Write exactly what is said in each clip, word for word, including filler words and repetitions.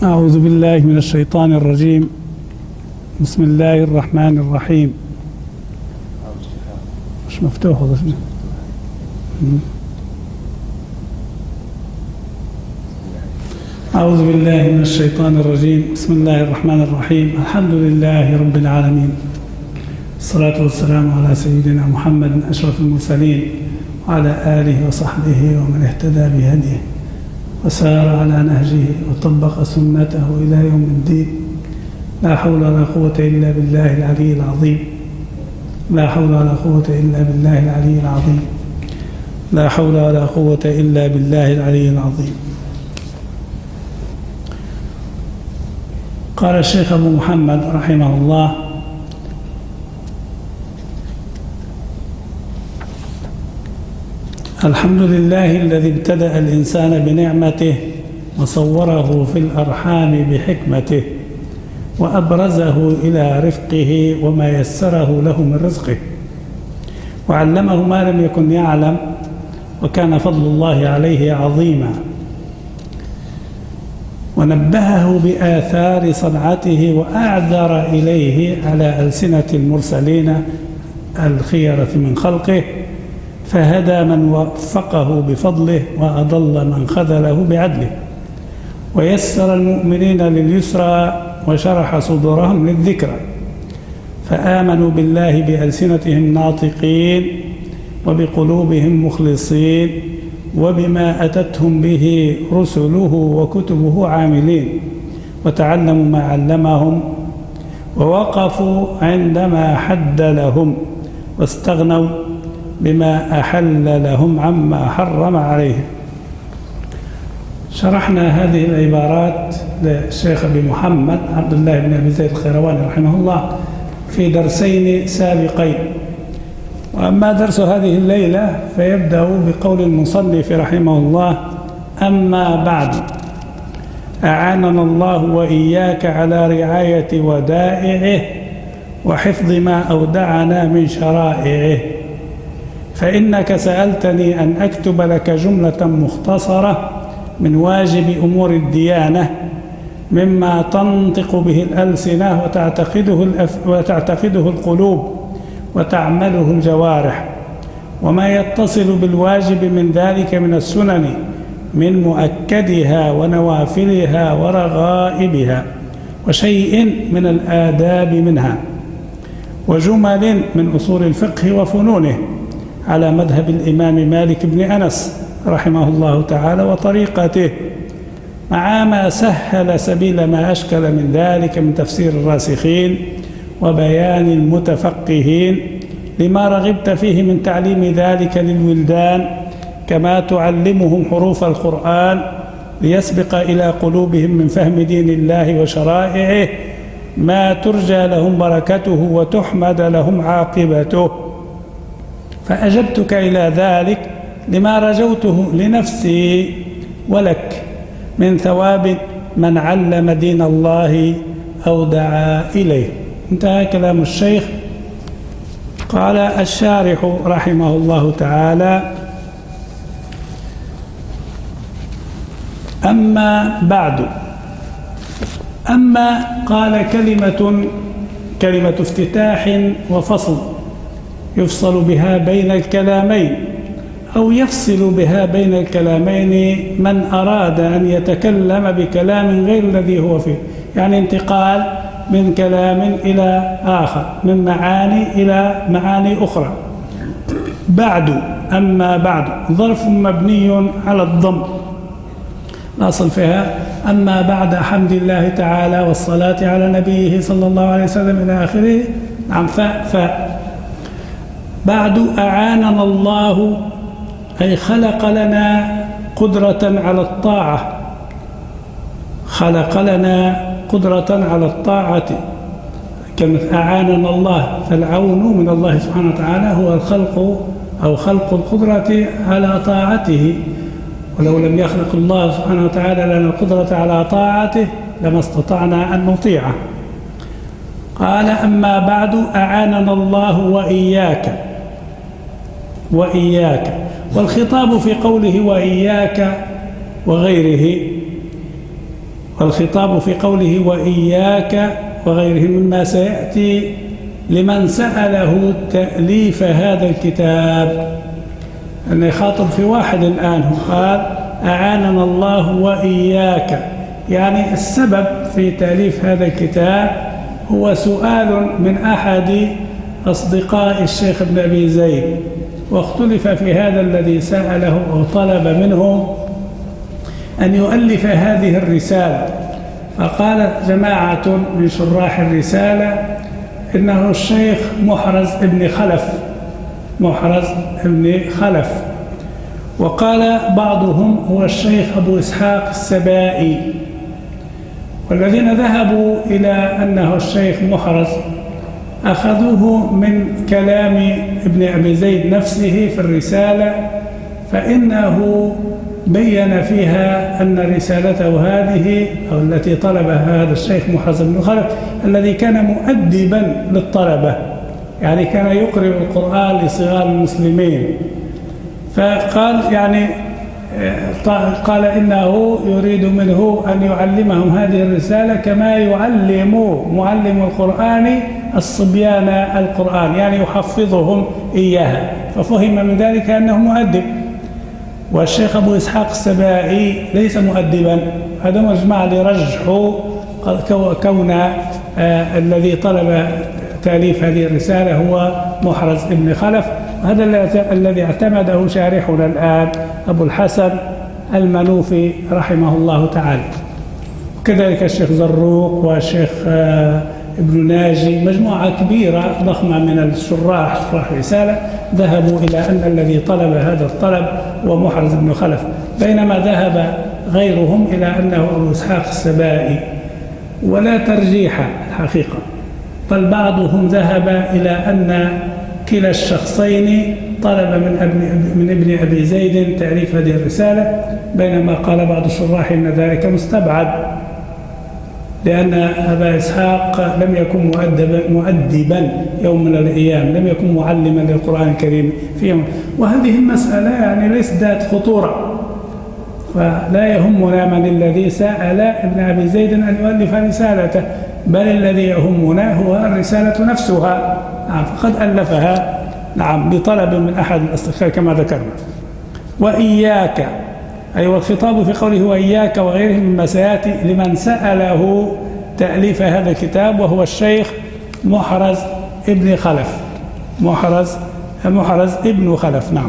أعوذ بالله من الشيطان الرجيم. بسم الله الرحمن الرحيم. مش مفتوح هذا. أعوذ بالله من الشيطان الرجيم. بسم الله الرحمن الرحيم. الحمد لله رب العالمين، الصلاة والسلام على سيدنا محمد أشرف المرسلين وعلى آله وصحبه ومن اهتدى بهديه وسار على نهجه وطبق سنته إلى يوم الدين. لا حول ولا قوة إلا بالله العلي العظيم. لا حول ولا قوة إلا بالله العلي العظيم. لا حول ولا قوة إلا بالله العلي العظيم. قال الشيخ أبو محمد رحمه الله: الحمد لله الذي ابتدأ الإنسان بنعمته وصوره في الأرحام بحكمته وأبرزه إلى رفقه وما يسره له من رزقه وعلمه ما لم يكن يعلم، وكان فضل الله عليه عظيما، ونبهه بآثار صنعته وأعذر إليه على ألسنة المرسلين الخيرة من خلقه، فهدى من وفقه بفضله وأضل من خذله بعدله، ويسر المؤمنين لليسرى وشرح صدورهم للذكرى، فآمنوا بالله بألسنتهم ناطقين وبقلوبهم مخلصين، وبما أتتهم به رسله وكتبه عاملين، وتعلموا ما علمهم ووقفوا عندما حد لهم، واستغنوا بما أحل لهم عما حرم عليهم. شرحنا هذه العبارات للشيخ أبي محمد عبد الله بن أبي زيد الخيرواني رحمه الله في درسين سابقين، وأما درس هذه الليلة فيبدأ بقول المصنف رحمه الله: أما بعد، أعاننا الله وإياك على رعاية ودائعه وحفظ ما أودعنا من شرائعه، فإنك سألتني أن أكتب لك جملة مختصرة من واجب أمور الديانة مما تنطق به الألسنة وتعتقده, الأف... وتعتقده القلوب وتعمله الجوارح، وما يتصل بالواجب من ذلك من السنن من مؤكدها ونوافلها ورغائبها، وشيء من الآداب منها، وجمل من أصول الفقه وفنونه على مذهب الإمام مالك بن أنس رحمه الله تعالى وطريقته، مع ما سهل سبيل ما أشكل من ذلك من تفسير الراسخين وبيان المتفقهين، لما رغبت فيه من تعليم ذلك للولدان، كما تعلمهم حروف القرآن ليسبق إلى قلوبهم من فهم دين الله وشرائعه ما ترجى لهم بركته وتحمد لهم عاقبته. فأجبتك إلى ذلك لما رجوته لنفسي ولك من ثواب من علم دين الله أو دعا إليه. انتهى كلام الشيخ. قال الشارح رحمه الله تعالى: أما بعد. أما قال كلمة كلمة افتتاح وفصل يفصل بها بين الكلامين، أو يفصل بها بين الكلامين من أراد أن يتكلم بكلام غير الذي هو فيه، يعني انتقال من كلام إلى آخر، من معاني إلى معاني أخرى. بعد، أما بعد ظرف مبني على الضم، الأصل فيها أما بعد حمد الله تعالى والصلاة على نبيه صلى الله عليه وسلم إلى آخره. نعم. فاء فاء. بعد، أعاننا الله أي خلق لنا قدرة على الطاعة، خلق لنا قدرة على الطاعة. كما أعاننا الله، فالعون من الله سبحانه وتعالى هو الخلق أو خلق القدرة على طاعته، ولو لم يخلق الله سبحانه وتعالى لنا القدرة على طاعته لما استطعنا أن نطيعه. قال: أما بعد، أعاننا الله وإياك وإياك، والخطاب في قوله وإياك وغيره والخطاب في قوله وإياك وغيره مما سيأتي لمن سأله تأليف هذا الكتاب، أن يخاطب في واحد الآن، قال أعاننا الله وإياك، يعني السبب في تأليف هذا الكتاب هو سؤال من أحد أصدقاء الشيخ ابن أبي زيد، واختلف في هذا الذي سأله وطلب منه أن يؤلف هذه الرسالة. فقال جماعة من شراح الرسالة إنه الشيخ محرز ابن خلف محرز ابن خلف وقال بعضهم هو الشيخ أبو إسحاق السبائي. والذين ذهبوا إلى أنه الشيخ محرز أخذوه من كلام ابن أبي زيد نفسه في الرسالة، فإنه بين فيها أن رسالته هذه أو التي طلبها هذا الشيخ محرز بن خلف الذي كان مؤدبا للطلبة، يعني كان يقرئ القرآن لصغار المسلمين، فقال يعني قال إنه يريد منه أن يعلمهم هذه الرسالة كما يعلم معلم القرآن الصبيان القرآن، يعني يحفظهم إياها، ففهم من ذلك أنه مؤدب. والشيخ أبو إسحاق السبائي ليس مؤدبا، هذا مجمع لرجح كون آه الذي طلب تأليف هذه الرسالة هو محرز ابن خلف، هذا الذي اعتمده شارحنا الآن أبو الحسن المنوفي رحمه الله تعالى. كذلك الشيخ زروق والشيخ آه ابن ناجي، مجموعة كبيرة ضخمة من الشراح شراح الرسالة ذهبوا إلى أن الذي طلب هذا الطلب هو محرز بن خلف، بينما ذهب غيرهم إلى أنه أبو إسحاق السبائي، ولا ترجيح الحقيقة، بل بعضهم ذهب إلى أن كلا الشخصين طلب من ابن, من ابن أبي زيد تأليف هذه الرسالة، بينما قال بعض الشراح إن ذلك مستبعد، لأن أبا إسحاق لم يكن مؤدبا, مؤدبا يوم من الأيام، لم يكن معلما للقرآن الكريم في يوم. وهذه المسألة يعني ليست ذات خطورة، فلا يهمنا من الذي سأل ابن أبي زيد أن يؤلف رسالته، بل الذي يهمنا هو الرسالة نفسها، نعم، فقد ألفها نعم بطلب من أحد الأصدقاء كما ذكرنا. وإياك أي والخطاب في قوله وإياك وغيره مما سيأتي لمن سأله تأليف هذا الكتاب، وهو الشيخ محرز ابن خلف محرز محرز ابن خلف نعم.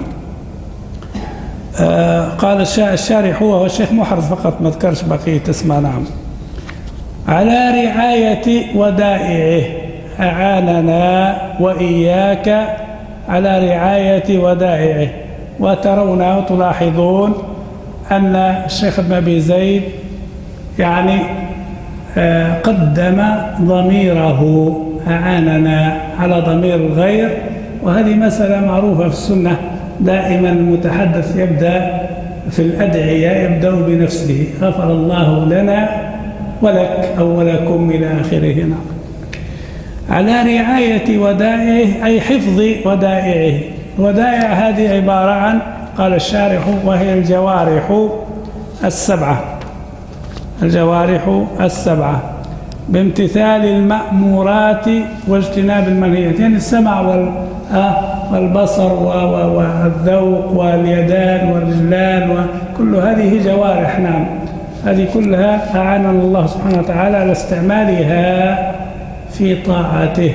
آه قال الشارح هو الشيخ محرز فقط، ما ذكرش بقية اسمه. نعم. على رعاية ودائعه، أعاننا وإياك على رعاية ودائعه. وترون وتلاحظون أن الشيخ ابن أبي زيد يعني آه قدم ضميره أعاننا على ضمير الغير، وهذه مسألة معروفة في السنة، دائما المتحدث يبدأ في الأدعية يبدأ بنفسه، غفر الله لنا ولك أو ولكم إلى آخره. نعم. على رعاية ودائعه أي حفظ ودائعه. ودائع هذه عبارة عن، قال الشارح، وهي الجوارح السبعة الجوارح السبعة بامتثال المأمورات واجتناب المنهيات، يعني السمع والبصر والذوق واليدان والرجلان وكل هذه جوارح. نعم، هذه كلها أعاننا الله سبحانه وتعالى على استعمالها في طاعته.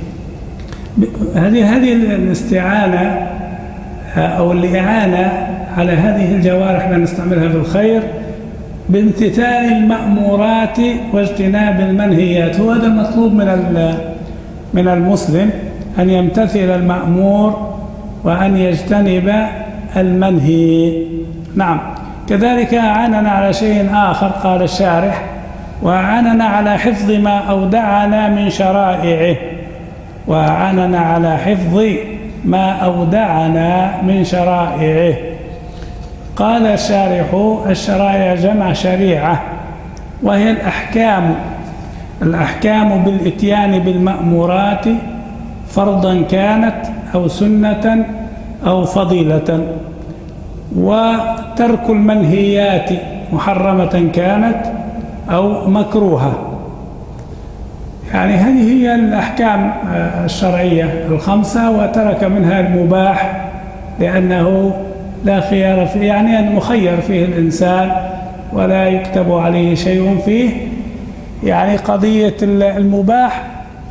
هذه هذه الاستعانة أو الإعانة على هذه الجوارح لنستعملها في الخير بامتثال المأمورات واجتناب المنهيات. هو هذا المطلوب من من المسلم، أن يمتثل المأمور وأن يجتنب المنهي. نعم. كذلك أعاننا على شيء آخر، قال الشارح: وأعاننا على حفظ ما أودعنا من شرائعه. وأعاننا على حفظ ما أودعنا من شرائعه. قال الشارح: الشرائع جمع شريعة، وهي الأحكام الأحكام بالإتيان بالمأمورات فرضا كانت أو سنة أو فضيلة، وترك المنهيات محرمة كانت أو مكروهة. يعني هذه هي الأحكام الشرعية الخمسة، وترك منها المباح لأنه لا خيار فيه، يعني أن مخير فيه الإنسان ولا يكتب عليه شيء فيه. يعني قضية المباح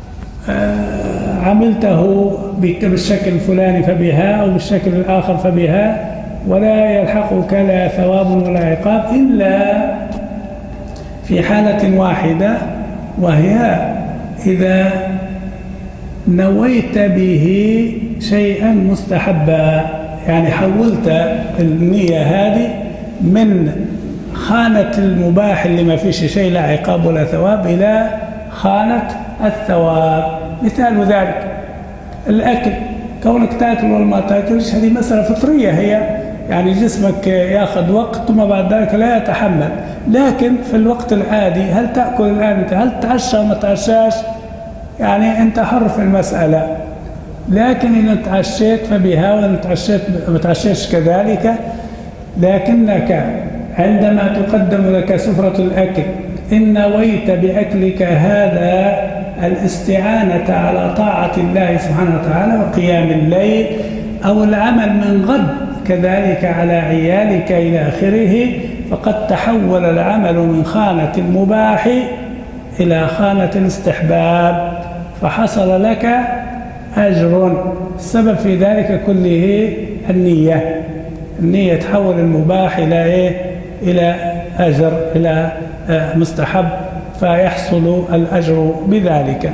عملته بالشكل الفلاني فبها أو بالشكل الآخر فبها، ولا يلحقك لا ثواب ولا عقاب إلا في حالة واحدة، وهي إذا نويت به شيئا مستحبا. يعني حولت النية هذه من خانة المباح اللي ما فيش شيء لا عقاب ولا ثواب إلى خانة الثواب. مثال ذلك الأكل، كونك تأكل ولا ما تأكلش هذه مسألة فطرية، هي يعني جسمك ياخذ وقت ثم بعد ذلك لا يتحمل. لكن في الوقت العادي هل تأكل الآن أنت، هل تعشى وما تعشاش، يعني أنت حر في المسألة. لكن إن تعشيت فبها، وإن تعشيت ما تعشيش كذلك. لكنك عندما تقدم لك سفرة الأكل إن نويت بأكلك هذا الاستعانة على طاعة الله سبحانه وتعالى وقيام الليل أو العمل من غد كذلك على عيالك إلى آخره، فقد تحول العمل من خانة المباح إلى خانة الاستحباب، فحصل لك أجر. السبب في ذلك كله النية. النية تحول المباح إلى إيه؟ إلى أجر، إلى مستحب، فيحصل الأجر بذلك.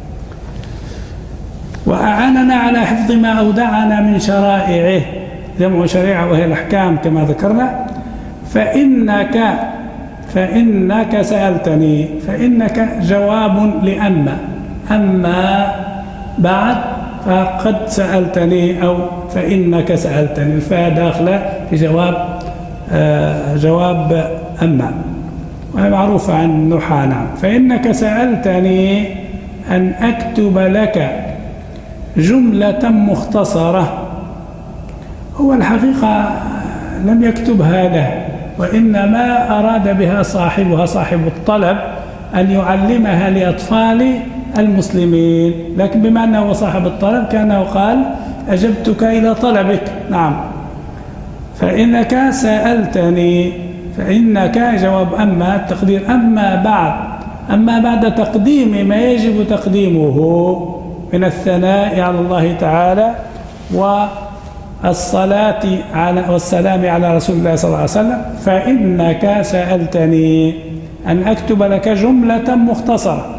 وأعاننا على حفظ ما أودعنا من شرائعه، جمع شريعة وهي الأحكام كما ذكرنا. فإنك فإنك سألتني، فإنك جواب لأما، أما بعد فقد سألتني أو فإنك سألتني، الفاء داخلة في جواب آه جواب أما، وهي معروفة عن النحاة. نعم. فإنك سألتني أن أكتب لك جملة مختصرة. هو الحقيقة لم يكتبها له، وإنما أراد بها صاحبها صاحب الطلب أن يعلمها لأطفال المسلمين، لكن بما أنه صاحب الطلب كأنه قال أجبتك إلى طلبك. نعم. فإنك سألتني، فإنك جواب أما، التقدير أما بعد، أما بعد تقديم ما يجب تقديمه من الثناء على الله تعالى والصلاة على والسلام على رسول الله صلى الله عليه وسلم. فإنك سألتني أن أكتب لك جملة مختصرة،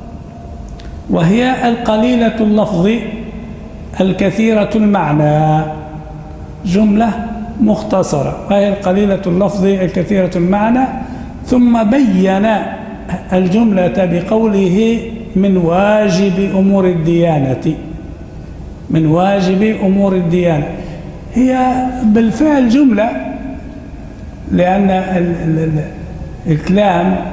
وهي القليلة اللفظ الكثيرة المعنى. جملة مختصرة وهي القليلة اللفظ الكثيرة المعنى. ثم بين الجملة بقوله من واجب أمور الديانة، من واجب أمور الديانة. هي بالفعل جملة، لأن الكلام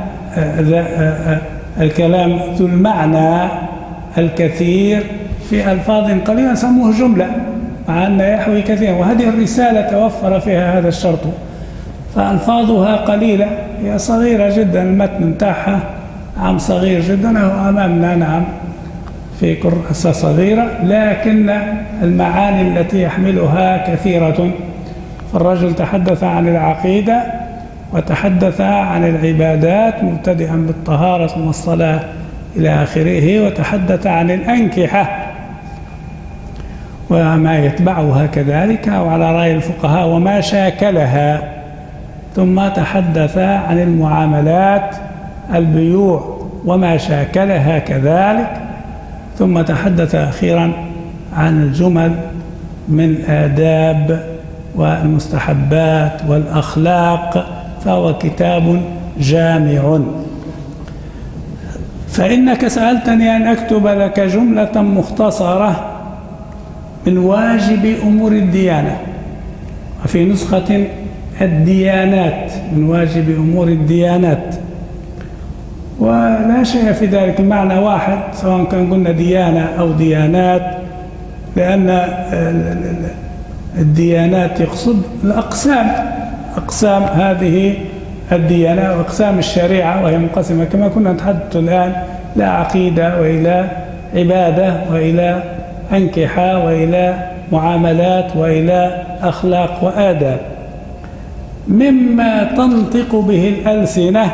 الكلام ذو المعنى الكثير في ألفاظ قليلة سموه جملة، مع أن يحوي كثيرا. وهذه الرسالة توفر فيها هذا الشرط، فألفاظها قليلة، هي صغيرة جدا، المتن بتاعها عام صغير جدا، هو أمامنا نعم في كراسة صغيرة، لكن المعاني التي يحملها كثيرة. فالرجل تحدث عن العقيدة وتحدث عن العبادات مبتدئا بالطهارة ثم الصلاة إلى آخره، وتحدث عن الأنكحة وما يتبعها كذلك وعلى رأي الفقهاء وما شاكلها، ثم تحدث عن المعاملات البيوع وما شاكلها كذلك، ثم تحدث أخيرا عن الجمل من الآداب والمستحبات والأخلاق، فهو كتاب جامع. فإنك سألتني أن أكتب لك جملة مختصرة من واجب أمور الديانة، وفي نسخة الديانات، من واجب أمور الديانات. ولا شيء في ذلك، المعنى واحد سواء كان قلنا ديانة أو ديانات، لأن الديانات يقصد الأقسام، أقسام هذه الديانة وأقسام الشريعة، وهي منقسمة كما كنا نتحدث الآن إلى عقيدة وإلى عبادة وإلى أنكحة وإلى معاملات وإلى أخلاق وآداب. مما تنطق به الألسنة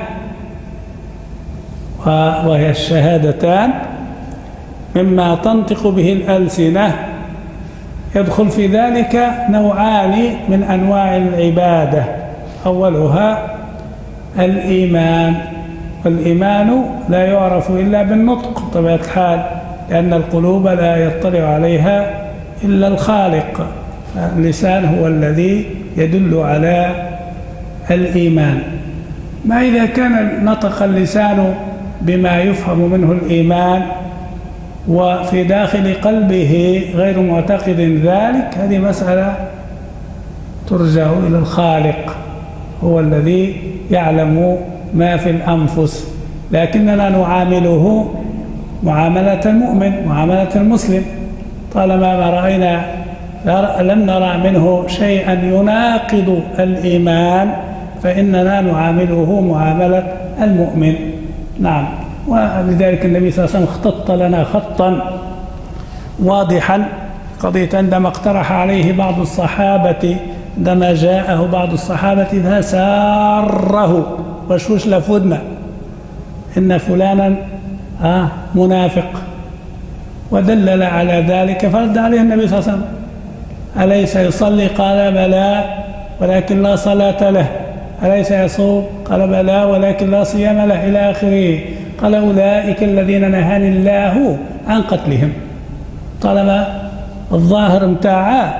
وهي الشهادتان، مما تنطق به الألسنة يدخل في ذلك نوعان من أنواع العبادة. أولها الإيمان، والإيمان لا يعرف إلا بالنطق بطبيعة الحال، لأن القلوب لا يطلع عليها إلا الخالق، اللسان هو الذي يدل على الإيمان. ما إذا كان نطق اللسان بما يفهم منه الإيمان وفي داخل قلبه غير معتقد ذلك، هذه مسألة ترجع إلى الخالق، هو الذي يعلم ما في الأنفس، لكننا نعامله معاملة المؤمن، معاملة المسلم، طالما ما رأينا لم نرى منه شيئا يناقض الإيمان فإننا نعامله معاملة المؤمن. نعم، ولذلك النبي صلى الله عليه وسلم خطط لنا خطا واضحا قضية عندما اقترح عليه بعض الصحابة، عندما جاءه بعض الصحابة فساره وشوش لفدنا إن فلانا آه منافق، ودلل على ذلك، فرد عليه النبي صلى الله عليه وسلم: أليس يصلي؟ قال بلى ولكن لا صلاة له. أليس يصوم؟ قال بلى ولكن لا صيام له، إلى آخره. قال: أولئك الذين نهاني الله عن قتلهم. طالما الظاهر متاعه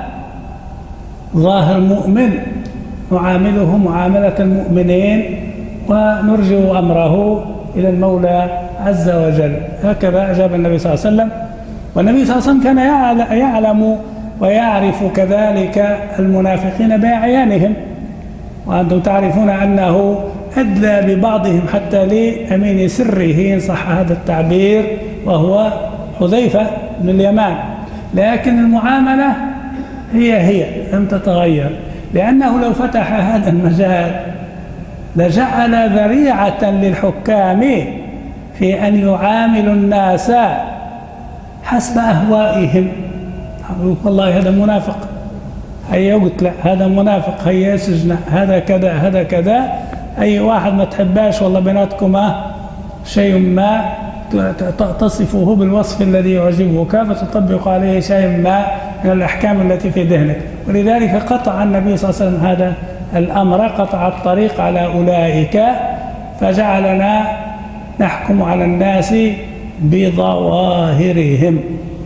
ظاهر مؤمن نعامله معاملة المؤمنين ونرجع أمره إلى المولى عز وجل. هكذا أجاب النبي صلى الله عليه وسلم. والنبي صلى الله عليه وسلم كان يعلم ويعرف كذلك المنافقين بأعيانهم، وأنتم تعرفون أنه أدلى ببعضهم حتى لأمين سره إن صح هذا التعبير، وهو حذيفة بن اليمان، لكن المعاملة هي هي لم تتغير، لأنه لو فتح هذا المجال لجعل ذريعة للحكام في أن يعاملوا الناس حسب أهوائهم. والله هذا منافق، هيا قتل، هذا منافق، هيا سجن، هذا كذا، هذا كذا. أي واحد ما تحباش والله بيناتكما شيء ما تصفه بالوصف الذي يعجبك فتطبق عليه شيء ما من الأحكام التي في ذهنك. ولذلك قطع النبي صلى الله عليه وسلم هذا الأمر، قطع الطريق على أولئك، فجعلنا نحكم على الناس بظواهرهم.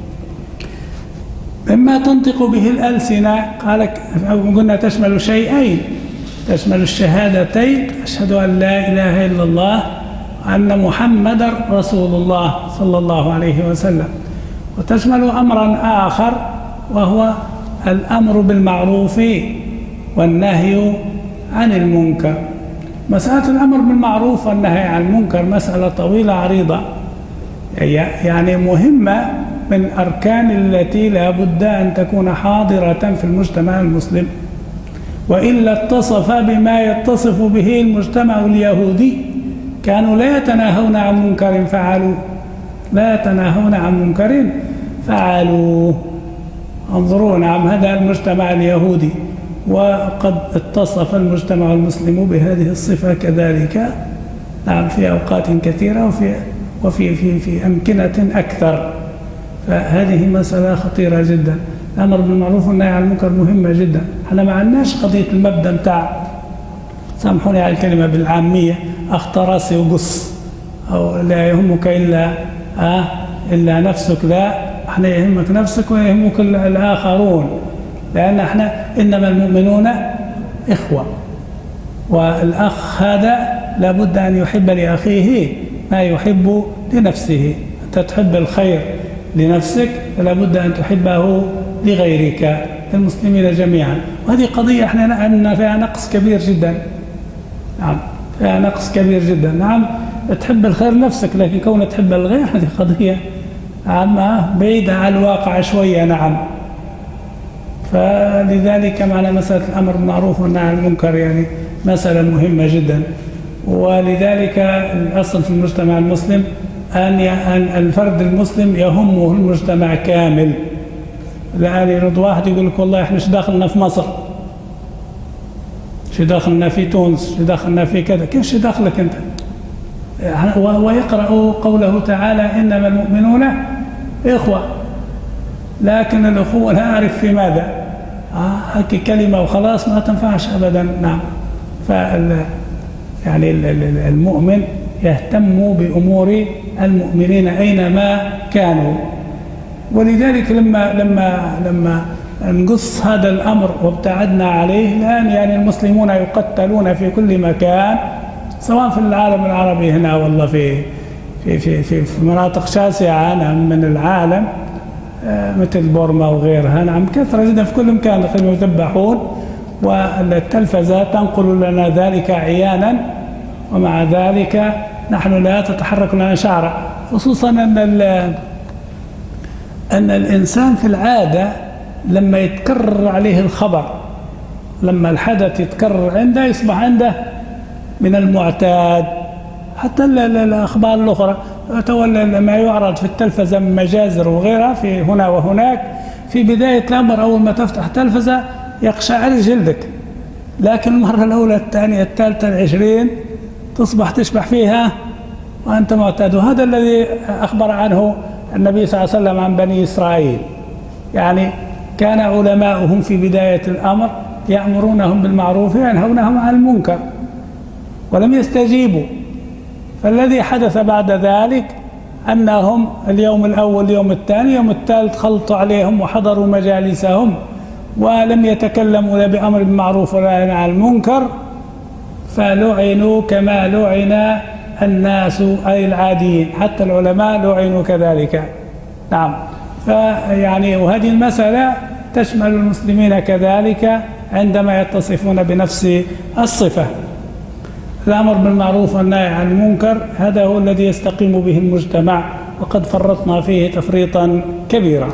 مما تنطق به الألسنة قال قلنا تشمل شيئين، تشمل الشهادتين: أشهد أن لا إله إلا الله وأن محمدا رسول الله صلى الله عليه وسلم، وتشمل أمرا آخر وهو الأمر بالمعروف والنهي عن المنكر. مسألة الأمر بالمعروف والنهي عن المنكر مسألة طويلة عريضة، يعني مهمة من أركان التي لا بد أن تكون حاضرة في المجتمع المسلم، وإلا اتصف بما يتصف به المجتمع اليهودي، كانوا لا يتناهون عن منكر فعلوه، لا يتناهون عن منكر فعلوه. انظروا، نعم، هذا المجتمع اليهودي، وقد اتصف المجتمع المسلم بهذه الصفة كذلك، نعم، في أوقات كثيرة وفي وفي في في أمكنة أكثر. فهذه مسألة خطيرة جدا. الأمر بالمعروف والنهي عن المنكر مهمة جدا. احنا ما عندناش قضية المبدأ بتاع، سامحوني على الكلمة بالعامية، اخترسي وقص، أو لا يهمك إلا آه إلا نفسك. لا، احنا يهمك نفسك ويهمك الآخرون، لأن احنا إنما المؤمنون إخوة، والأخ هذا لابد أن يحب لأخيه ما يحب لنفسه. أنت تحب الخير لنفسك فلابد أن تحبه لغيرك، المسلمين جميعا. وهذه قضية احنا عندنا فيها نقص كبير جدا. نعم، فيها نقص كبير جدا. نعم، تحب الخير لنفسك، لكن كون تحب الغير هذه قضية عامة بعيدة عن الواقع شوية. نعم، فلذلك معنى مسألة الأمر بالمعروف والنهي عن المنكر يعني مسألة مهمة جدا. ولذلك الأصل في المجتمع المسلم أن الفرد المسلم يهمه المجتمع كامل. الآن يرد واحد يقول لك والله احنا ايش داخلنا في مصر، ايش داخلنا في تونس، ايش داخلنا في كذا، كيف ايش داخلك انت؟ ويقرأ قوله تعالى إنما المؤمنون إخوة، لكن الأخوة لا أعرف في ماذا، هكي كلمة وخلاص ما تنفعش أبدا. نعم. فال يعني المؤمن يهتم بأمور المؤمنين أينما كانوا. ولذلك لما لما لما نقص هذا الأمر وابتعدنا عليه، الآن يعني المسلمون يقتلون في كل مكان، سواء في العالم العربي هنا والله في في في في, في مناطق شاسعة نعم من العالم مثل بورما وغيرها، نعم كثرة جدا في كل مكان يذبحون، والتلفزة تنقل لنا ذلك عيانا، ومع ذلك نحن لا تتحرك لنا شعرة. خصوصا أن أن الإنسان في العادة لما يتكرر عليه الخبر، لما الحدث يتكرر عنده يصبح عنده من المعتاد. حتى الأخبار الأخرى تولى ما يعرض في التلفزة من مجازر وغيرها في هنا وهناك، في بداية الأمر أول ما تفتح التلفزة يقشعر جلدك، لكن المرة الأولى الثانية الثالثة العشرين تصبح تشبح فيها وأنت معتاد. وهذا الذي أخبر عنه النبي صلى الله عليه وسلم عن بني إسرائيل، يعني كان علماؤهم في بداية الأمر يأمرونهم بالمعروف وينهونهم عن المنكر ولم يستجيبوا. فالذي حدث بعد ذلك أنهم اليوم الأول اليوم الثاني اليوم الثالث خلطوا عليهم وحضروا مجالسهم ولم يتكلموا لا بأمر بالمعروف ولا عن المنكر، فلعنوا كما لعن الناس أي العاديين، حتى العلماء لعنوا كذلك. نعم. فيعني وهذه المسألة تشمل المسلمين كذلك عندما يتصفون بنفس الصفة. الأمر بالمعروف والنهي عن المنكر هذا هو الذي يستقيم به المجتمع، وقد فرطنا فيه تفريطا كبيرا.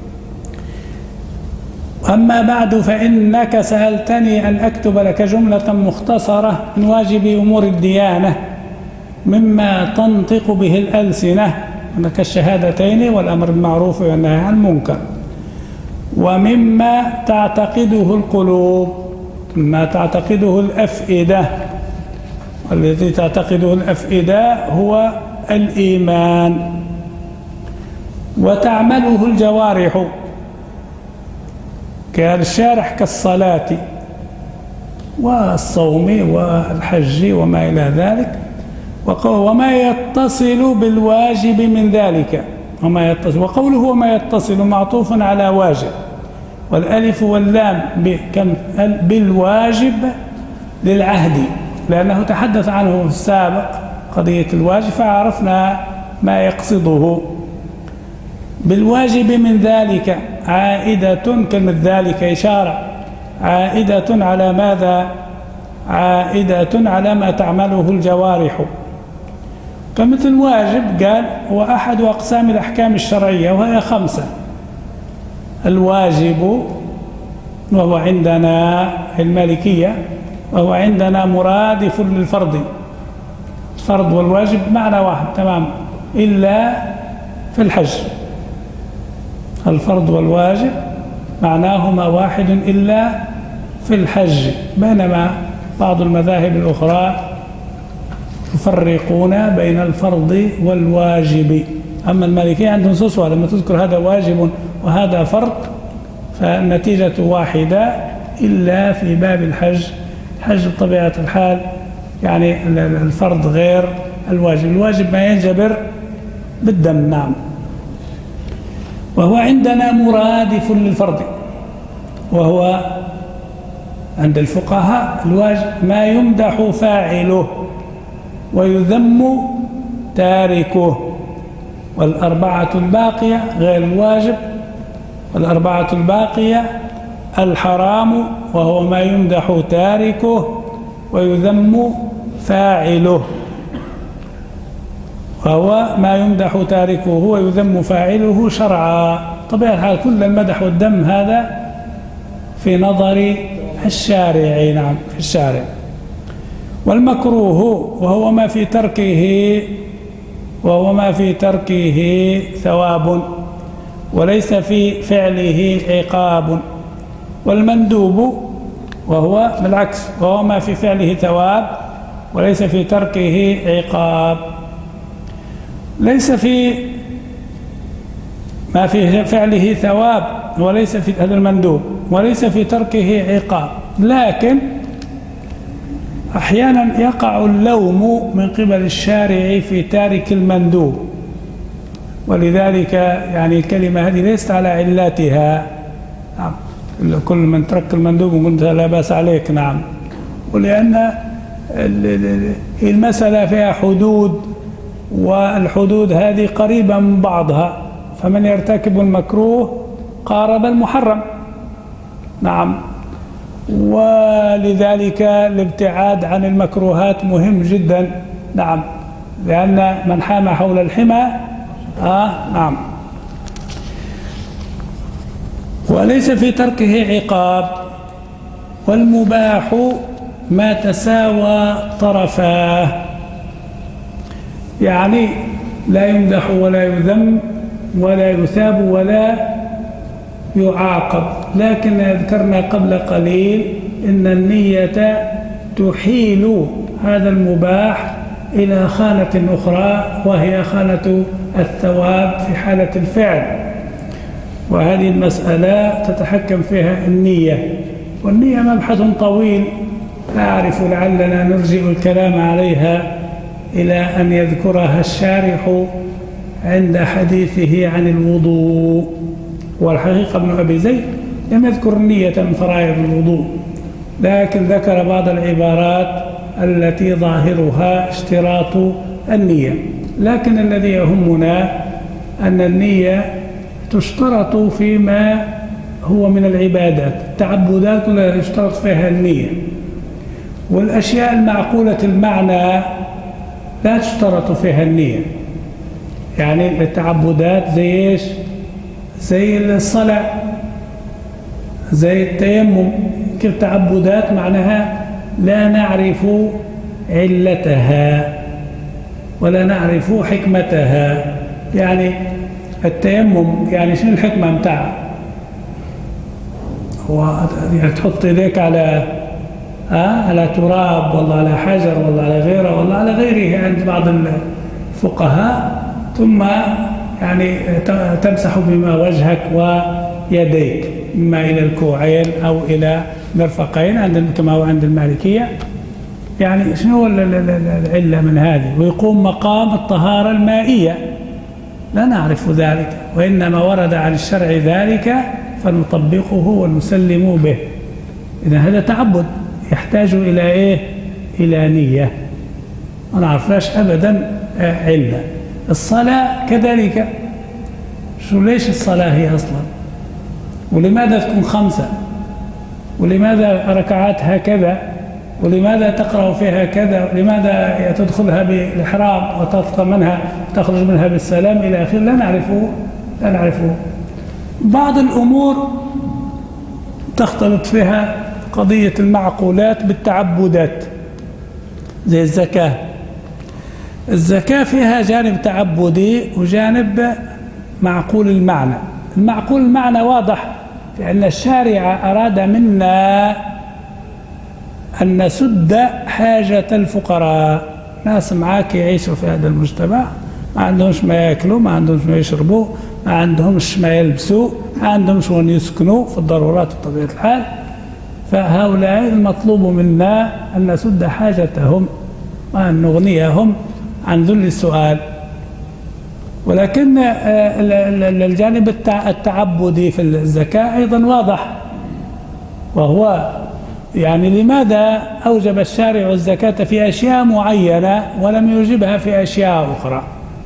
أما بعد، فإنك سألتني أن أكتب لك جملة مختصرة من واجب أمور الديانة مما تنطق به الألسنة كالشهادتين والأمر بالمعروف والنهي عن المنكر، ومما تعتقده القلوب، مما تعتقده الأفئدة. والذي تعتقده الأفئدة هو الإيمان، وتعمله الجوارح كالشارح كالصلاة والصوم والحج وما إلى ذلك، وما يتصل بالواجب من ذلك. وما يتصل، وقوله وما يتصل معطوف على واجب، والألف واللام بالواجب للعهد، لأنه تحدث عنه في السابق قضية الواجب فعرفنا ما يقصده. بالواجب من ذلك عائدة، كلمة ذلك إشارة، عائدة على ماذا؟ عائدة على ما تعمله الجوارح. كمثل واجب قال هو أحد أقسام الأحكام الشرعية وهي خمسة. الواجب وهو عندنا المالكية وهو عندنا مرادف للفرض، الفرض والواجب معنى واحد تمام، إلا في الحج الفرض والواجب معناهما واحد إلا في الحج، بينما بعض المذاهب الأخرى يفرقون بين الفرض والواجب. أما المالكية عندهم نصوص لما تذكر هذا واجب وهذا فرض فالنتيجة واحدة إلا في باب الحج. الحج بطبيعة الحال يعني الفرض غير الواجب، الواجب ما ينجبر بالدم. نعم. وهو عندنا مرادف للفرض، وهو عند الفقهاء الواجب ما يمدح فاعله ويذم تاركه، والأربعة الباقية غير الواجب، والأربعة الباقية الحرام وهو ما يمدح تاركه ويذم فاعله، وهو ما يمدح تاركه ويذم فاعله شرعا. طبيعة الحال كل المدح والذم هذا في نظر الشارع. نعم في الشارع. والمكروه وهو ما في تركه وهو ما في تركه ثواب وليس في فعله عقاب. والمندوب وهو بالعكس، وهو ما في فعله ثواب وليس في تركه عقاب. ليس في ما في فعله ثواب وليس في هذا المندوب وليس في تركه عقاب، لكن أحيانا يقع اللوم من قبل الشارع في تارك المندوب، ولذلك يعني الكلمة هذه ليست على علاتها. نعم. كل من ترك المندوب وقلت لا بأس عليك. نعم. ولأن المسألة فيها حدود، والحدود هذه قريبة من بعضها، فمن يرتكب المكروه قارب المحرم. نعم. ولذلك الابتعاد عن المكروهات مهم جدا. نعم. لأن من حام حول الحمى آه نعم. وليس في تركه عقاب. والمباح ما تساوى طرفاه، يعني لا يمدح ولا يذم ولا يثاب ولا يعاقب. لكن ذكرنا قبل قليل إن النية تحيل هذا المباح إلى خانة أخرى، وهي خانة الثواب في حالة الفعل، وهذه المسألة تتحكم فيها النية. والنية مبحث طويل لا أعرف، لعلنا نرجئ الكلام عليها إلى أن يذكرها الشارح عند حديثه عن الوضوء. والحقيقة ابن أبي زيد لم يذكر النية من فرائض الوضوء، لكن ذكر بعض العبارات التي ظاهرها اشتراط النية. لكن الذي يهمنا أن النية تشترط فيما هو من العبادات. التعبدات لا يشترط فيها النية، والأشياء المعقولة المعنى لا تشترط فيها النية. يعني التعبدات زي إيش؟ زي الصلاة، زي التيمم، كل تعبدات معناها لا نعرف علتها ولا نعرف حكمتها. يعني التيمم يعني شنو الحكمة متاعه؟ هو يعني تحط يديك على آه على تراب والله على حجر والله على غيره والله على غيره عند بعض الفقهاء، ثم يعني تمسح بما وجهك ويديك، إما إلى الكوعين أو إلى مرفقين عند كما هو عند المالكية. يعني شنو العلة من هذه؟ ويقوم مقام الطهارة المائية، لا نعرف ذلك، وإنما ورد عن الشرع ذلك فنطبقه ونسلم به. إذا هذا تعبد يحتاج إلى إيه؟ إلى نية. ما نعرفلاش أبدا علة. الصلاة كذلك. شو ليش الصلاة هي أصلا؟ ولماذا تكون خمسة؟ ولماذا ركعات هكذا؟ ولماذا تقرأ فيها كذا؟ ولماذا تدخلها بالإحرام وتطلع منها تخرج منها بالسلام إلى آخره؟ لا نعرفه لا نعرفه. بعض الأمور تختلط فيها قضية المعقولات بالتعبدات، زي الزكاة. الزكاة فيها جانب تعبدي وجانب معقول المعنى. المعقول المعنى واضح، لأن الشارع أراد منا أن نسد حاجة الفقراء. ناس معاك يعيشوا في هذا المجتمع، ما عندهمش ما يأكلوا، ما عندهمش ما يشربوا، ما عندهمش ما يلبسوا، ما عندهمش وين يسكنوا في الضرورات بطبيعة الحال. فهؤلاء المطلوب منا أن نسد حاجتهم وأن نغنيهم عن ذل السؤال. ولكن الجانب التعبدي في الزكاة أيضا واضح، وهو يعني لماذا أوجب الشارع الزكاة في أشياء معينة ولم يوجبها في أشياء أخرى؟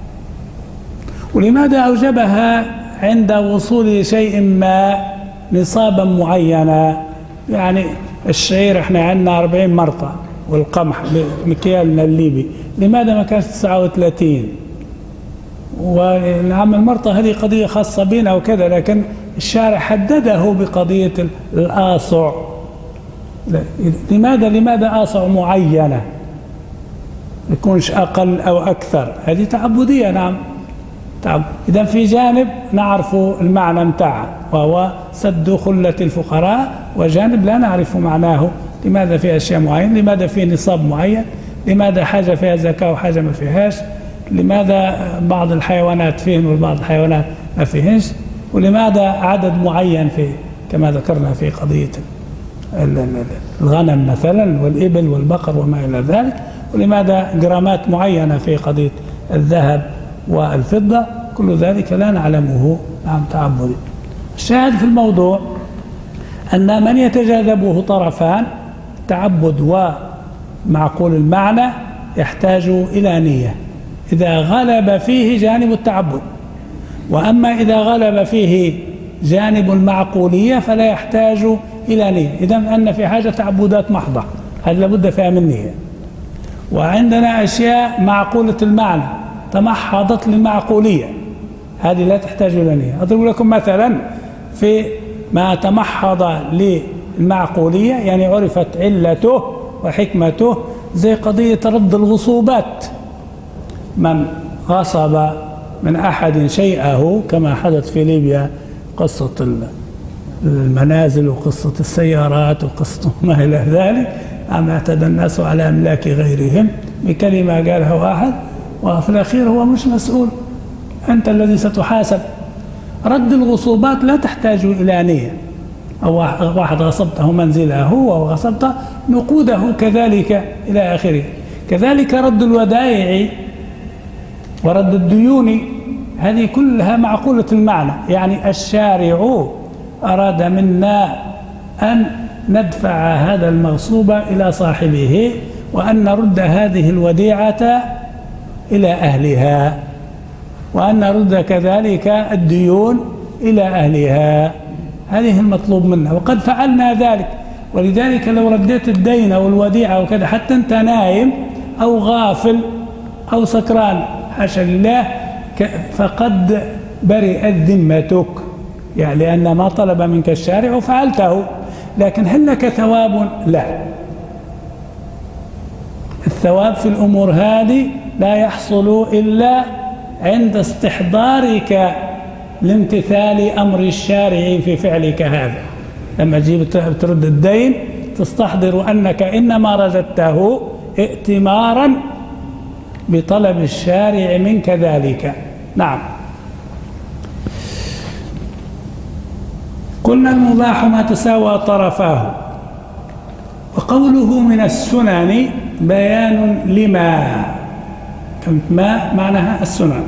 ولماذا أوجبها عند وصول شيء ما نصابا معينا؟ يعني الشعير احنا عندنا أربعين مرطة، والقمح مكيالنا الليبي لماذا ما كانش تسعة وثلاثين؟ ونعم المرطة هذه قضية خاصة بنا وكذا، لكن الشارع حدده بقضية الآصع. لماذا لماذا آصع معينة يكونش أقل أو أكثر؟ هذه تعبدية. نعم تعب. إذا في جانب نعرف المعنى متاعه وهو سد خلة الفقراء، وجانب لا نعرف معناه. لماذا في أشياء معينة؟ لماذا في نصاب معين؟ لماذا حاجة فيها زكاة وحاجة ما فيهاش؟ لماذا بعض الحيوانات فيهن وبعض الحيوانات ما فيهنش؟ ولماذا عدد معين فيه كما ذكرنا في قضية الغنم مثلا والإبل والبقر وما إلى ذلك؟ ولماذا جرامات معينة في قضية الذهب والفضة؟ كل ذلك لا نعلمه. نعم تعبدي. الشاهد في الموضوع أن من يتجاذبه طرفان تعبد ومعقول المعنى يحتاج إلى نية إذا غلب فيه جانب التعبد، وأما إذا غلب فيه جانب المعقولية فلا يحتاج إلى نية. إذا أن في حاجة تعبدات محضة هذا لابد فيها من نية. وعندنا أشياء معقولة المعنى تمحضت للمعقولية هذه لا تحتاج إلى نية. أضرب لكم مثلا في ما تمحض للمعقولية يعني عرفت علته وحكمته، زي قضية رد الغصوبات. من غصب من أحد شيئه كما حدث في ليبيا، قصة المنازل وقصة السيارات وقصة ما إلى ذلك، أما اعتدى الناس على أملاك غيرهم بكلمة قالها واحد وفي الأخير هو مش مسؤول، أنت الذي ستحاسب. رد الغصوبات لا تحتاج إلى نية. أو واحد غصبته منزله وغصبت نقوده كذلك إلى آخره. كذلك رد الودائع ورد الديون هذه كلها معقولة المعنى، يعني الشارع أراد منا أن ندفع هذا المغصوب إلى صاحبه وأن نرد هذه الوديعة إلى أهلها، وأن نرد كذلك الديون إلى أهلها. هذه المطلوب منا وقد فعلنا ذلك. ولذلك لو رديت الدين أو الوديعة وكذا حتى أنت نايم أو غافل أو سكران حاشا لله فقد برئت ذمتك، يعني لأن ما طلب منك الشارع وفعلته. لكن هل لك ثواب؟ لا. الثواب في الأمور هذه لا يحصل إلا عند استحضارك لامتثال أمر الشارع في فعلك هذا. لما تجيب ترد الدين تستحضر أنك إنما رددته ائتمارا بطلب الشارع منك ذلك. نعم. قلنا المباح ما تساوى طرفاه. وقوله من السنن بيان لما، ما معناها السنن؟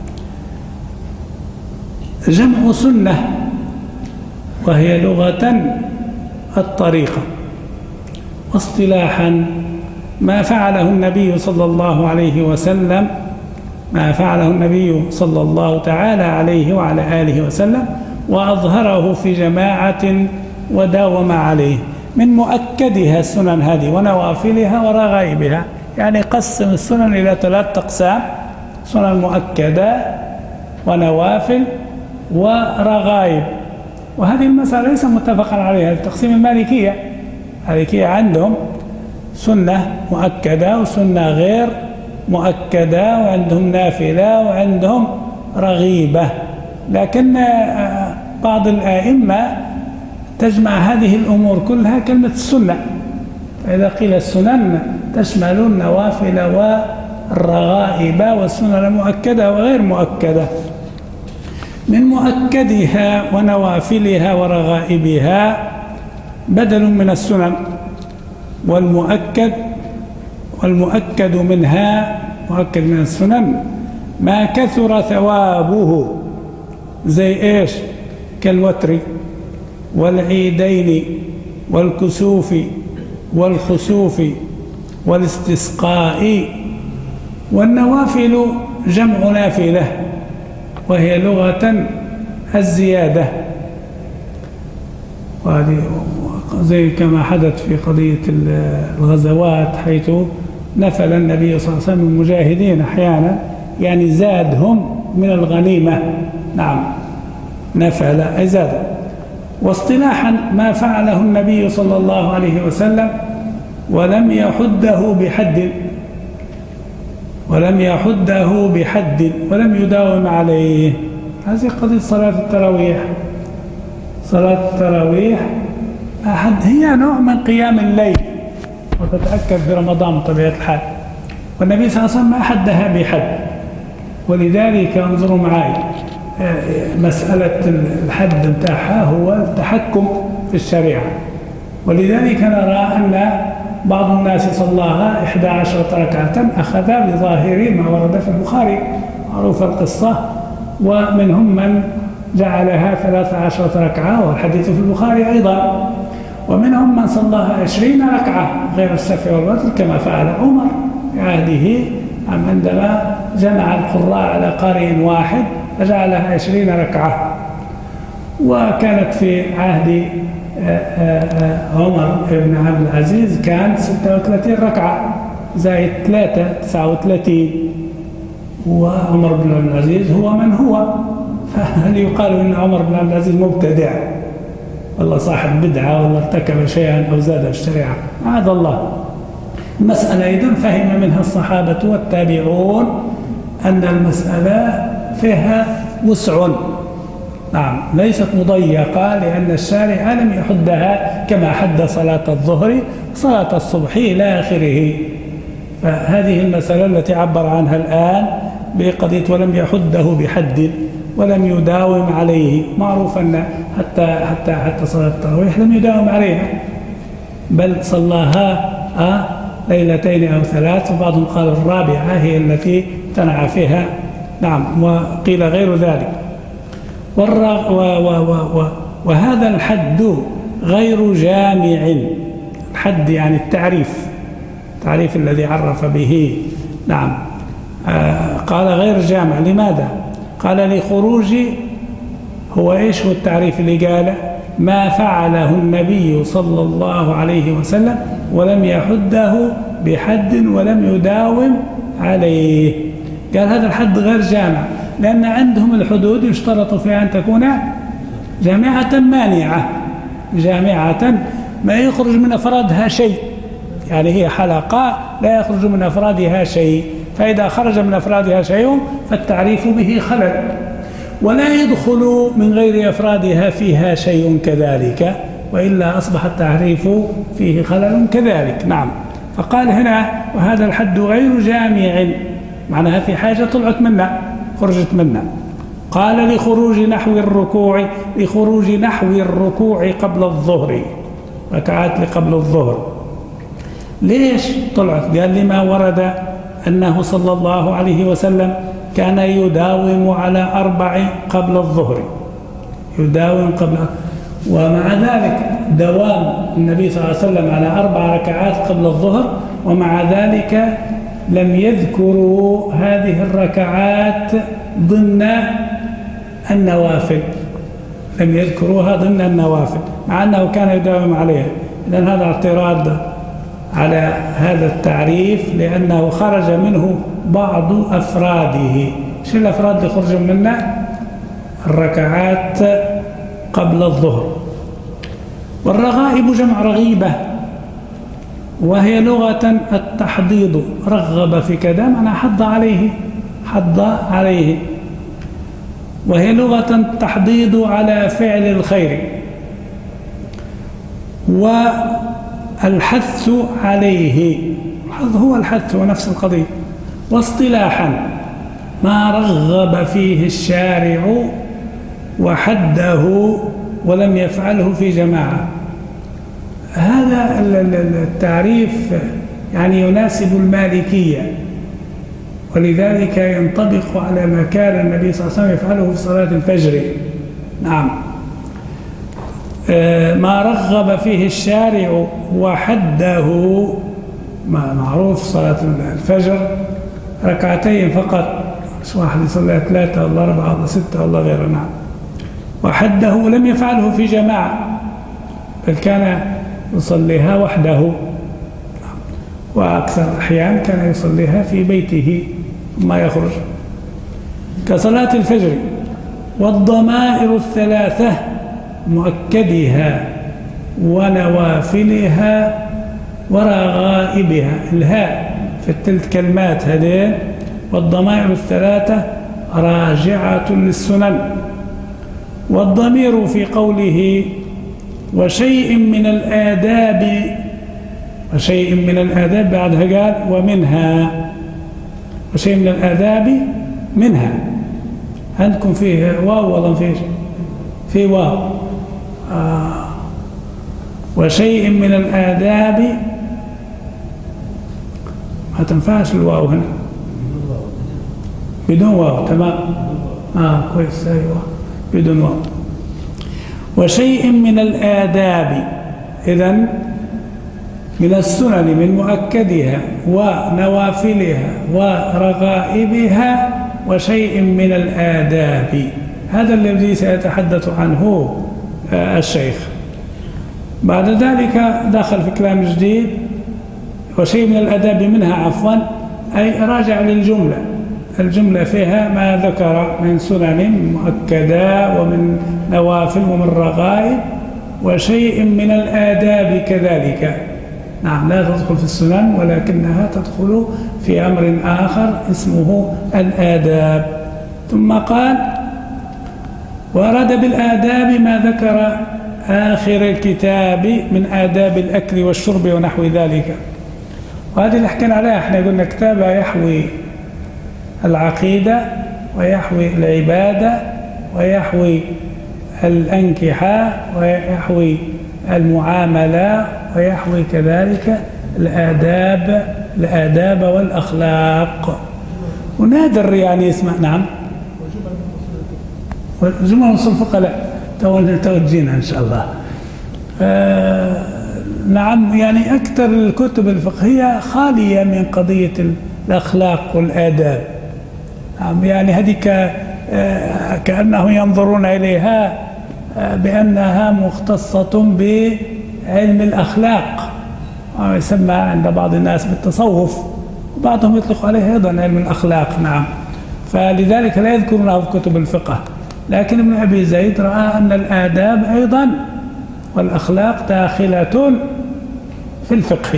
جمع سنة وهي لغة الطريقة، واصطلاحا ما فعله النبي صلى الله عليه وسلم ما فعله النبي صلى الله تعالى عليه وعلى آله وسلم وأظهره في جماعة وداوم عليه. من مؤكدها السنن هذه ونوافلها ورغائبها، يعني قسم السنن إلى ثلاث أقسام: سنن مؤكدة ونوافل ورغائب. وهذه المسألة ليس متفقا عليها. التقسيم المالكية المالكية عندهم سنة مؤكدة وسنة غير مؤكدة، وعندهم نافلة وعندهم رغيبة. لكن بعض الآئمة تجمع هذه الأمور كلها كلمة السنة، فإذا قيل السنن تشمل النوافل والرغائب والسنن المؤكدة وغير مؤكدة. من مؤكدها ونوافلها ورغائبها بدل من السنن، والمؤكد والمؤكد منها مؤكد من السنن ما كثر ثوابه، زي إيش؟ كالوتر والعيدين والكسوف والخسوف والاستسقاء. والنوافل جمع نافلة وهي لغة الزيادة، وهذه زي كما حدث في قضية الغزوات حيث نفل النبي صلى الله عليه وسلم المجاهدين أحيانا، يعني زادهم من الغنيمة. نعم. نفل أي زاد. واصطلاحا ما فعله النبي صلى الله عليه وسلم ولم يحده بحد ولم يحده بحد ولم يداوم عليه. هذه قضية صلاة التراويح. صلاة التراويح أحد هي نوع من قيام الليل وتتأكد في رمضان بطبيعة الحال، والنبي صلى الله عليه وسلم ما حدها بحد. ولذلك انظروا معي مسألة الحد بتاعها هو التحكم في الشريعة، ولذلك نرى أن بعض الناس صلاها إحدى عشرة ركعة أخذ بظاهر ما ورد في البخاري معروف القصة، ومنهم من جعلها ثلاث عشرة ركعة والحديث في البخاري أيضا، ومنهم من صلاها عشرين ركعة غير الشفع والوتر كما فعل عمر في عهده عندما جمع القراء على قارئ واحد فجعلها عشرين ركعة. وكانت في عهد عمر بن عبد العزيز كان ستة وثلاثين ركعة زائد ثلاثة تسعة وثلاثين، وعمر بن عبد العزيز هو من هو، فهل يقال إن عمر بن عبد العزيز مبتدع والله صاحب بدعة والله ارتكب شيئا أو زاد الشريعة؟ معاذ الله. المسألة إذن فهم منها الصحابة والتابعون أن المسألة فيها وسع، نعم ليست مضيقة، لأن الشارع لم يحدها كما حد صلاة الظهر صلاة الصبح إلى آخره. فهذه المسألة التي عبر عنها الآن بقضية ولم يحده بحد ولم يداوم عليه، معروف أن حتى حتى حتى صلاة التراويح لم يداوم عليها بل صلاها آه ليلتين أو ثلاث، وبعضهم قال الرابعة هي التي امتنع فيها، نعم، وقيل غير ذلك. والرغ و و و و وهذا الحد غير جامع، الحد يعني التعريف، التعريف الذي عرف به، نعم آه قال غير جامع. لماذا؟ قال لخروج، هو إيش هو التعريف اللي قاله؟ ما فعله النبي صلى الله عليه وسلم ولم يحده بحد ولم يداوم عليه. قال هذا الحد غير جامع، لأن عندهم الحدود يشترط فيها أن تكون جامعة مانعة، جامعة ما يخرج من أفرادها شيء، يعني هي حلقة لا يخرج من أفرادها شيء، فإذا خرج من أفرادها شيء فالتعريف به خلل، ولا يدخل من غير أفرادها فيها شيء كذلك، وإلا أصبح التعريف فيه خلل كذلك. نعم، فقال هنا وهذا الحد غير جامع، معناها في حاجة طلعت منا، خرجت منا. قال لخروج نحو الركوع، لخروج نحو الركوع قبل الظهر، ركعات لقبل الظهر. ليش طلعت؟ قال لما ورد أنه صلى الله عليه وسلم كان يداوم على أربع قبل الظهر، يداوم قبل، ومع ذلك دوام النبي صلى الله عليه وسلم على أربع ركعات قبل الظهر، ومع ذلك لم يذكروا هذه الركعات ضمن النوافل، لم يذكروها ضمن النوافل مع أنه كان يداوم عليها. إذن هذا اعتراض على هذا التعريف، لأنه خرج منه بعض أفراده. شو الأفراد اللي خرج منه؟ الركعات قبل الظهر. والرغائب جمع رغيبة، وهي لغة التحضيض، رغب في كذا معنى حض عليه، حض عليه، وهي لغة التحضيض على فعل الخير والحث عليه، هو الحث ونفس القضية. واصطلاحا ما رغب فيه الشارع وحده ولم يفعله في جماعة. هذا التعريف يعني يناسب المالكية، ولذلك ينطبق على ما كان النبي صلى الله عليه وسلم يفعله في صلاة الفجر. نعم، ما رغب فيه الشارع وحده، ما معروف صلاة الفجر ركعتين فقط، مش واحد يصلي ثلاثة ولا أربعة ولا ستة ولا غيره. نعم، وحده لم يفعله في جماعة، بل كان يصليها وحده، وأكثر الأحيان كان يصليها في بيته ما يخرج، كصلاة الفجر. والضمائر الثلاثة مؤكدها ونوافلها ورغائبها. الهاء في الثلاث كلمات هذين والضمائر الثلاثة راجعة للسنن. والضمير في قوله وشيء من الآداب، وشيء من الآداب بعدها قال ومنها، وشيء من الآداب منها. عندكم فيه واو ولا فيه؟ في واو. آه. وشيء من الآداب ما تنفعش الواو هنا، بدون واو. تمام. آه كويس. أيوة بدون واو. وشيء من الآداب، إذن من السنن من مؤكدها ونوافلها ورغائبها وشيء من الآداب. هذا الذي سيتحدث عنه الشيخ. بعد ذلك دخل في كلام جديد. وشيء من الآداب منها عفوا أي راجع للجملة. الجملة فيها ما ذكر من سنن مؤكدة ومن نوافل ومن رغائب، وشيء من الآداب كذلك. نعم لا تدخل في السنن ولكنها تدخل في أمر آخر اسمه الآداب. ثم قال وأراد بالآداب ما ذكر آخر الكتاب من آداب الأكل والشرب ونحو ذلك. وهذه اللي حكينا عليها، احنا قلنا كتاب يحوي العقيدة ويحوي العبادة ويحوي الأنكحة ويحوي المعاملة ويحوي كذلك الآداب الآداب والأخلاق. ونادر يعني يسمع. نعم جمل نص الفقه لا توجينا إن شاء الله. آه نعم يعني أكثر الكتب الفقهية خالية من قضية الأخلاق والآداب. نعم يعني هذه كأنهم ينظرون إليها بأنها مختصة بعلم الأخلاق، يسمى عند بعض الناس بالتصوف، وبعضهم يطلق عليه أيضا علم الأخلاق. نعم فلذلك لا يذكرونه في كتب الفقه. لكن ابن أبي زيد رأى أن الآداب أيضا والأخلاق داخلة في الفقه.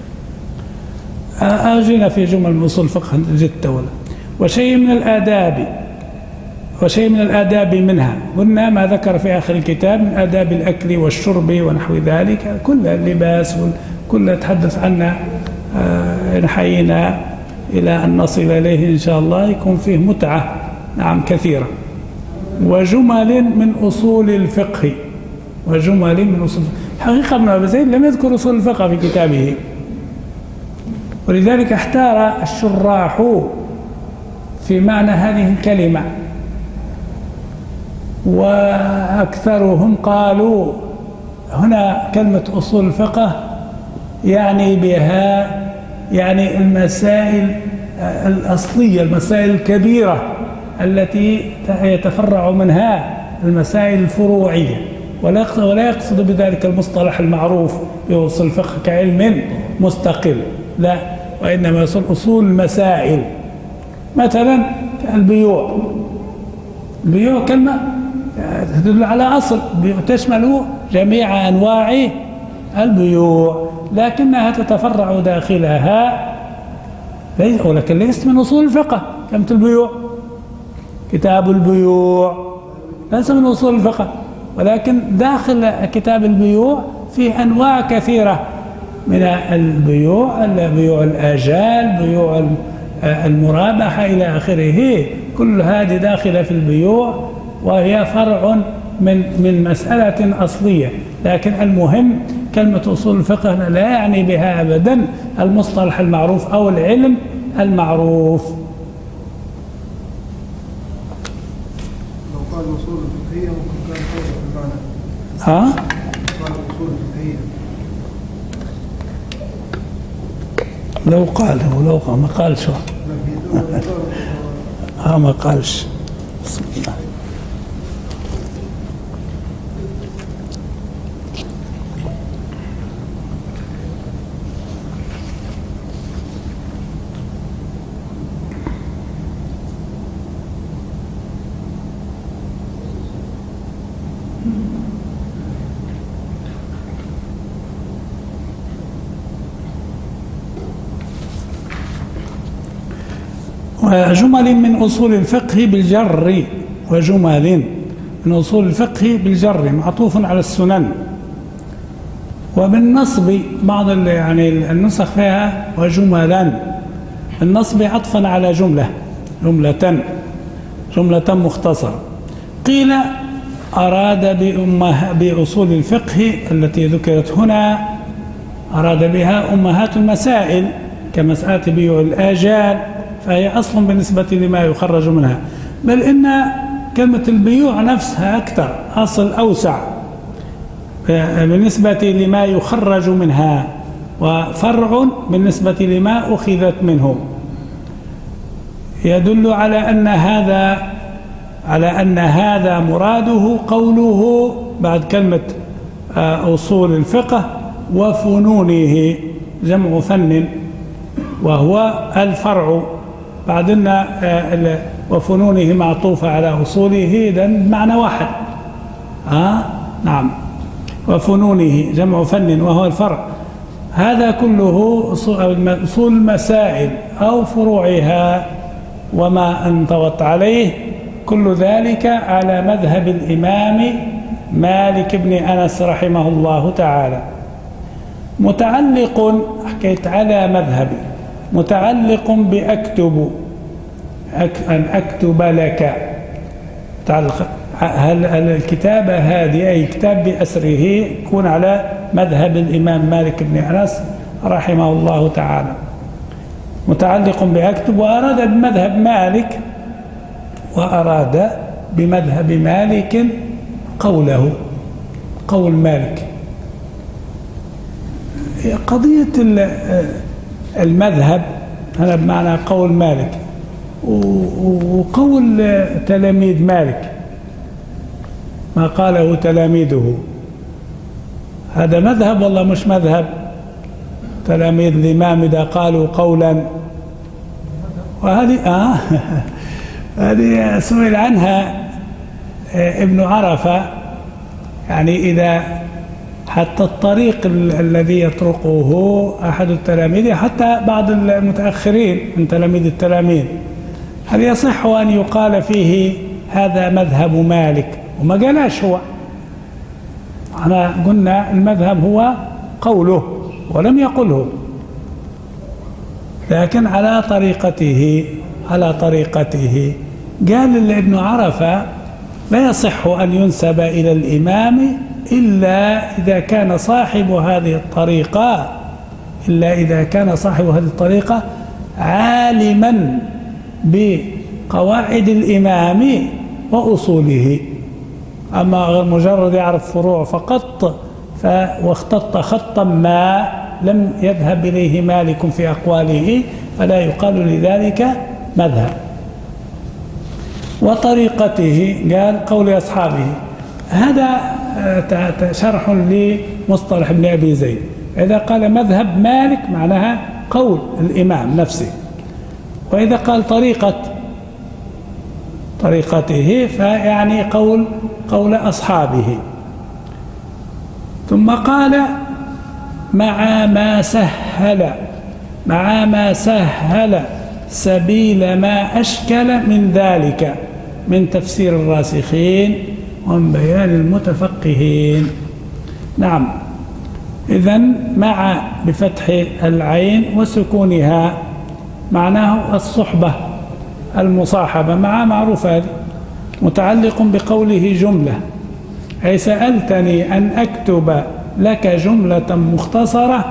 أجينا في جمل من أصول الفقه جدت ولا. وشيء من الآداب، وشيء من الآداب منها قلنا ما ذكر في آخر الكتاب من آداب الأكل والشرب ونحو ذلك، كل اللباس كل يتحدث عنه. إن حيينا إلى أن نصل إليه إن شاء الله يكون فيه متعة نعم كثيرة. وجمل من أصول الفقه، وجمل من أصول الفقه. حقيقة ابن أبي زيد لم يذكر أصول الفقه في كتابه، ولذلك احتار الشراح في معنى هذه الكلمة، وأكثرهم قالوا هنا كلمة أصول الفقه يعني بها يعني المسائل الأصلية، المسائل الكبيرة التي يتفرع منها المسائل الفروعية، ولا يقصد بذلك المصطلح المعروف بأصول الفقه كعلم مستقل، لا، وإنما يصل أصول المسائل. مثلا البيوع، البيوع كلمة تدل على أصل تشمل جميع أنواع البيوع، لكنها تتفرع داخلها، ولكن ليست من أصول الفقه. كلمة البيوع كتاب البيوع ليس من أصول الفقه، ولكن داخل كتاب البيوع في أنواع كثيرة من البيوع، بيوع الآجال، بيوع المرابحة إلى آخره، كل هذه داخلة في البيوع، وهي فرع من من مسألة أصلية. لكن المهم كلمة أصول الفقه لا يعني بها أبدا المصطلح المعروف أو العلم المعروف. لو قال الأصول الفقهية ممكن كان يوضح المعنى. ها؟ قال الأصول الفقهية. لو قال لو قال ما قال شو؟ ها ما قالش. بسم الله. وجمل من أصول الفقه بالجر، وجمل من أصول الفقه بالجر معطوف على السنن. وبالنصب بعض يعني النسخ فيها وجملا، النصب عطفا على جملة، جملة جملة مختصرة. قيل أراد بأصول الفقه التي ذكرت هنا أراد بها أمهات المسائل كمسألة بيوع الآجال، فهي أصل بالنسبة لما يخرج منها، بل إن كلمة البيوع نفسها أكثر، أصل أوسع بالنسبة لما يخرج منها، وفرع بالنسبة لما أخذت منه، يدل على أن هذا على أن هذا مراده قوله بعد كلمة أصول الفقه وفنونه، جمع فن وهو الفرع، بعدنا وفنونه معطوفة على أصوله، إذا معنى واحد. آه نعم، وفنونه جمع فن وهو الفرع. هذا كله أصول المسائل أو فروعها وما انطوت عليه، كل ذلك على مذهب الإمام مالك بن أنس رحمه الله تعالى. متعلق، حكيت على مذهبي، متعلق بأكتب، أن أكتب لك، تعلق. هل الكتابة هذه أي كتاب بأسره يكون على مذهب الإمام مالك بن أنس رحمه الله تعالى. متعلق بأكتب، وأراد بمذهب مالك، وأراد بمذهب مالك قوله، قول مالك. قضية المذهب هذا بمعنى قول مالك وقول تلاميذ مالك، ما قاله تلاميذه، هذا مذهب والله مش مذهب؟ تلاميذ الإمام إذا قالوا قولا، وهذه آه هذه سئل عنها ابن عرفة، يعني إذا حتى الطريق الذي يطرقه أحد التلاميذ، حتى بعض المتأخرين من تلاميذ التلاميذ، هل يصح أن يقال فيه هذا مذهب مالك؟ وما قالش هو، احنا قلنا المذهب هو قوله ولم يقله، لكن على طريقته، على طريقته. قال ابن عرفة لا يصح أن ينسب إلى الإمام إلا إذا كان صاحب هذه الطريقة، إلا إذا كان صاحب هذه الطريقة عالما بقواعد الإمام وأصوله. أما مجرد يعرف فروع فقط واختط خطا ما لم يذهب إليه مالك في أقواله، فلا يقال لذلك مذهب. وطريقته قال قول أصحابه، هذا شرح لمصطلح ابن أبي زيد. إذا قال مذهب مالك معناها قول الإمام نفسه، وإذا قال طريقة طريقته فيعني قول قول أصحابه. ثم قال مع ما سهل، مع ما سهل سبيل ما أشكل من ذلك من تفسير الراسخين ومن بيان المتفقهين. نعم، إذن مع بفتح العين وسكونها معناه الصحبة المصاحبة، مع معروفة هذه. متعلق بقوله جملة، أي سألتني أن أكتب لك جملة مختصرة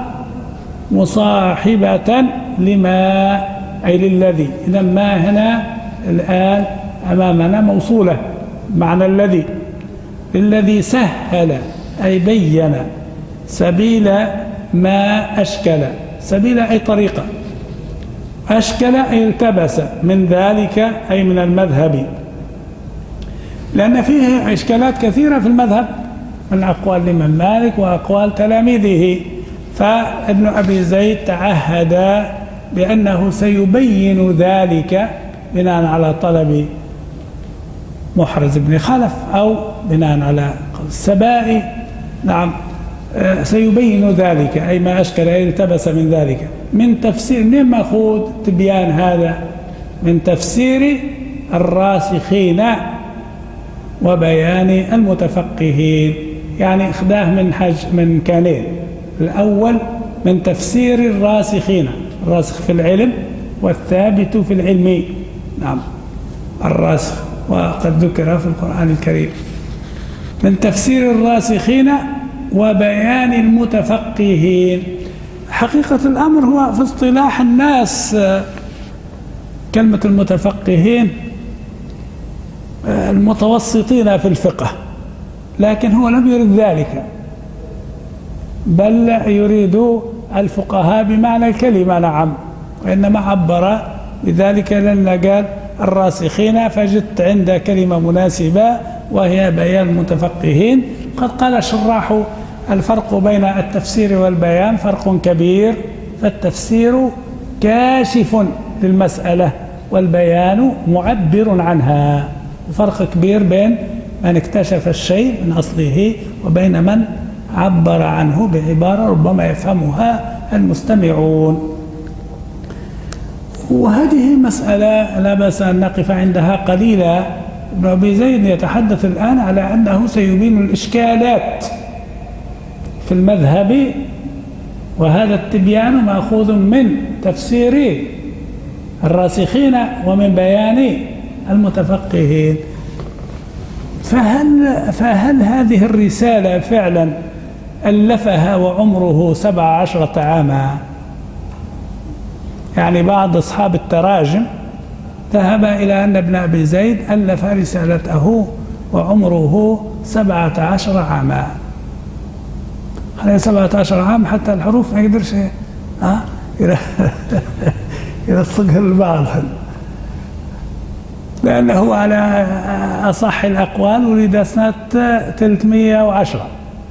مصاحبة لما، أي للذي. إذا ما هنا الآن أمامنا موصولة معنى الذي، الذي سهل أي بين سبيل ما أشكل، سبيل أي طريقة، أشكل أي التبس من ذلك أي من المذهب، لأن فيه إشكالات كثيرة في المذهب من أقوال الإمام مالك وأقوال تلاميذه. فابن أبي زيد تعهد بأنه سيبين ذلك بناء على طلب محرز بن خلف أو بناء على السبائي. نعم، سيبين ذلك أي ما أشكل أي التبس من ذلك من تفسير، من مأخوذ تبيان هذا من تفسير الراسخين وبيان المتفقهين، يعني اخذاه من حج من كانين. الأول من تفسير الراسخين، الراسخ في العلم والثابت في العلم، نعم الراسخ وقد ذكر في القرآن الكريم. من تفسير الراسخين وبيان المتفقهين. حقيقة الأمر هو في اصطلاح الناس كلمة المتفقهين المتوسطين في الفقه، لكن هو لم يرد ذلك، بل يريد الفقهاء بمعنى الكلمة، نعم، وإنما عبر بذلك لأن قال الراسخين، فجدت عند كلمة مناسبة وهي بيان المتفقهين. قد قال شراح الفرق بين التفسير والبيان فرق كبير، فالتفسير كاشف للمسألة والبيان معبر عنها. فرق كبير بين من اكتشف الشيء من أصله وبين من عبر عنه بعبارة ربما يفهمها المستمعون. وهذه مسألة لا بأس أن نقف عندها قليلا. ابن أبي زيد يتحدث الآن على أنه سيبين الإشكالات في المذهب، وهذا التبيان مأخوذ من تفسير الراسخين ومن بيان المتفقهين. فهل, فهل هذه الرسالة فعلا ألفها وعمره سبع عشرة عاما؟ يعني بعض أصحاب التراجم ذهب إلى أن ابن أبي زيد ألف رسالته وعمره سبعة عشر عاما. هذا سبعة عشر عام حتى الحروف ما يقدرش ها يلصقها البعض، لأنه على أصح الأقوال ولد سنة ثلاثمائة وعشرة،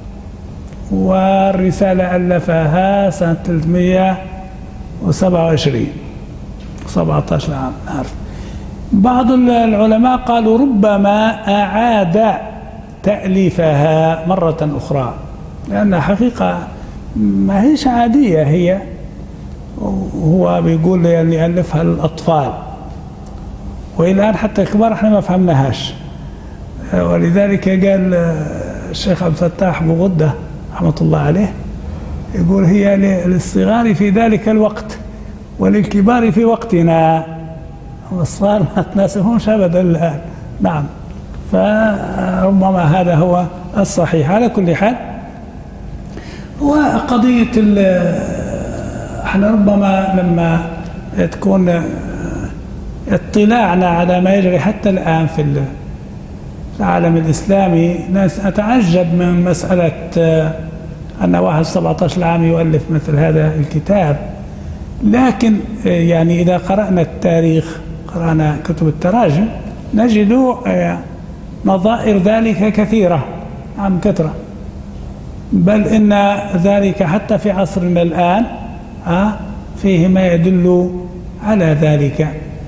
والرسالة ألفها سنة ثلاثمائة وسبعة وعشرين، سبعة عشر عام. عارف. بعض العلماء قالوا ربما أعاد تأليفها مرة أخرى، لأن حقيقة ما هيش عادية هي. هو بيقول يعني ألفها للأطفال، والآن حتى الكبار احنا ما فهمناهاش، ولذلك قال الشيخ عبد الفتاح بغدة رحمة الله عليه يقول هي للصغار في ذلك الوقت وللكبار في وقتنا، والصغار ما تناسبهمش أبدا الآن. نعم، فربما هذا هو الصحيح. على كل حال وقضية احنا ربما لما تكون اطلاعنا على ما يجري حتى الآن في العالم الإسلامي، ناس أتعجب من مسألة أن واحد سبعة عشر عام يؤلف مثل هذا الكتاب. لكن يعني إذا قرأنا التاريخ، قرأنا كتب التراجم، نجد نظائر ذلك كثيرة، عن كثرة، بل إن ذلك حتى في عصرنا الآن فيه ما يدل على ذلك.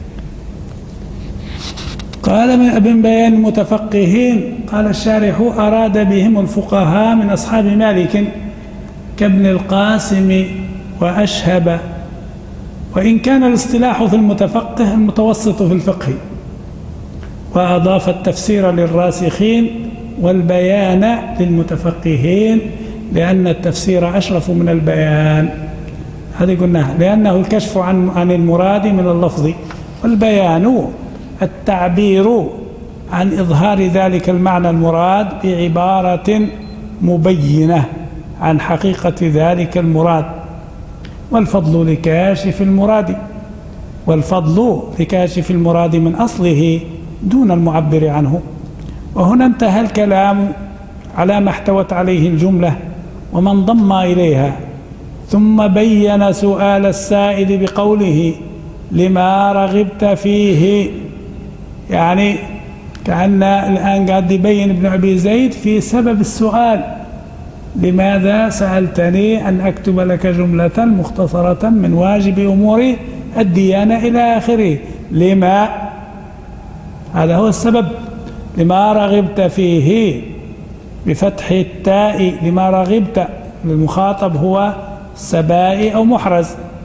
قال من ابن بيان المتفقهين، قال الشارح أراد بهم الفقهاء من أصحاب مالك كابن القاسم وأشهب، وإن كان الاصطلاح في المتفقه المتوسط في الفقه، وأضاف التفسير للراسخين والبيان للمتفقهين، لأن التفسير أشرف من البيان. هذه قلناها، لأنه الكشف عن عن المراد من اللفظ، والبيان التعبير عن إظهار ذلك المعنى المراد بعبارة مبينة عن حقيقة ذلك المراد، والفضل لكاشف المراد والفضل لكاشف المراد من أصله دون المعبر عنه. وهنا انتهى الكلام على ما احتوت عليه الجملة ومن ضم إليها، ثم بين سؤال السائل بقوله لما رغبت فيه، يعني كأن الآن قاعد يبين ابن أبي زيد في سبب السؤال، لماذا سألتني أن أكتب لك جملة مختصرة من واجب أمور الديانة إلى آخره. لما، هذا هو السبب. لما رغبت فيه بفتح التاء، لما رغبت، المخاطب هو سبائي أو محرز،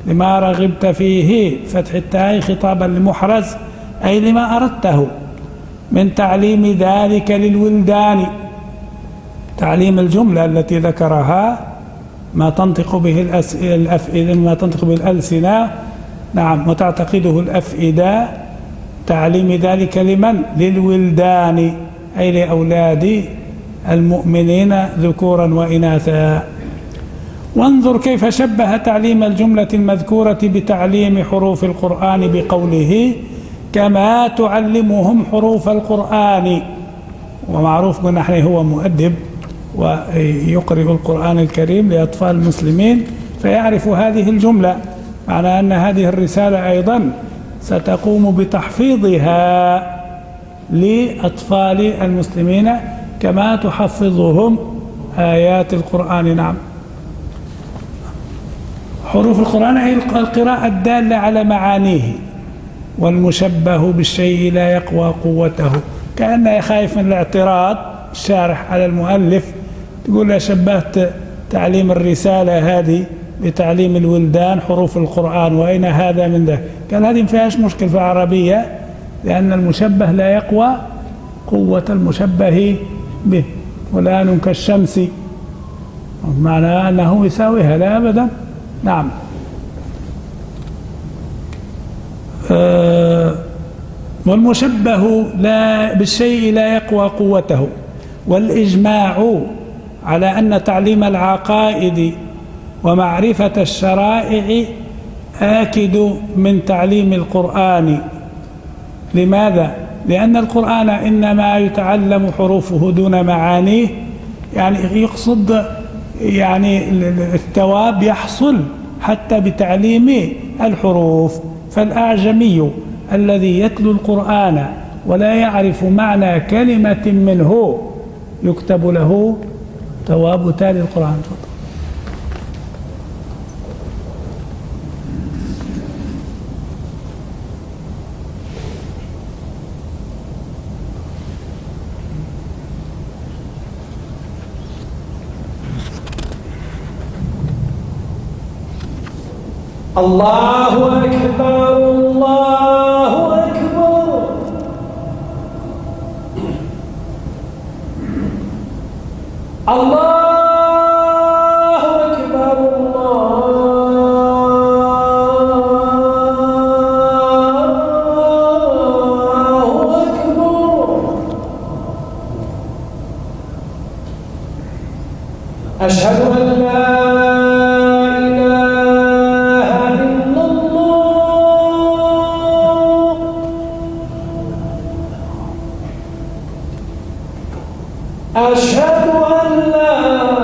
لما رغبت فيه فتح التاء خطابا لمحرز أي لما أردته من تعليم ذلك للولدان. تعليم الجملة التي ذكرها ما تنطق به الأفئدة ما تنطق به الألسنة نعم وتعتقده الأفئدة، تعليم ذلك لمن؟ للولدان أي لأولاد المؤمنين ذكورا وإناثا. وانظر كيف شبه تعليم الجملة المذكورة بتعليم حروف القرآن بقوله كما تعلمهم حروف القرآن. ومعروف من نحن هو مؤدب ويقرئ القرآن الكريم لأطفال المسلمين فيعرف هذه الجملة، معنى أن هذه الرسالة أيضا ستقوم بتحفيظها لأطفال المسلمين كما تحفظهم آيات القرآن. نعم. حروف القرآن هي القراءة الدالة على معانيه، والمشبه بالشيء لا يقوى قوته. كأنه خايف من الاعتراض الشارح على المؤلف، تقول له شبهت تعليم الرسالة هذه بتعليم الولدان حروف القرآن وأين هذا من ذا؟ قال هذه ما فيهاش مشكل في العربية، لأن المشبه لا يقوى قوة المشبه به. فلان كالشمس، معنى أنه يساويها؟ لا أبدا. نعم. أه والمشبه لا بالشيء لا يقوى قوته. والإجماع على أن تعليم العقائد ومعرفة الشرائع آكد من تعليم القرآن. لماذا؟ لأن القرآن إنما يتعلم حروفه دون معانيه، يعني يقصد يعني الثواب يحصل حتى بتعليم الحروف. فالأعجمي الذي يتلو القرآن ولا يعرف معنى كلمة منه يكتب له ثواب تالي القرآن. الله أكبر الله أكبر. الله أكبر الله أكبر. أشهد أن لا أشهد أن لا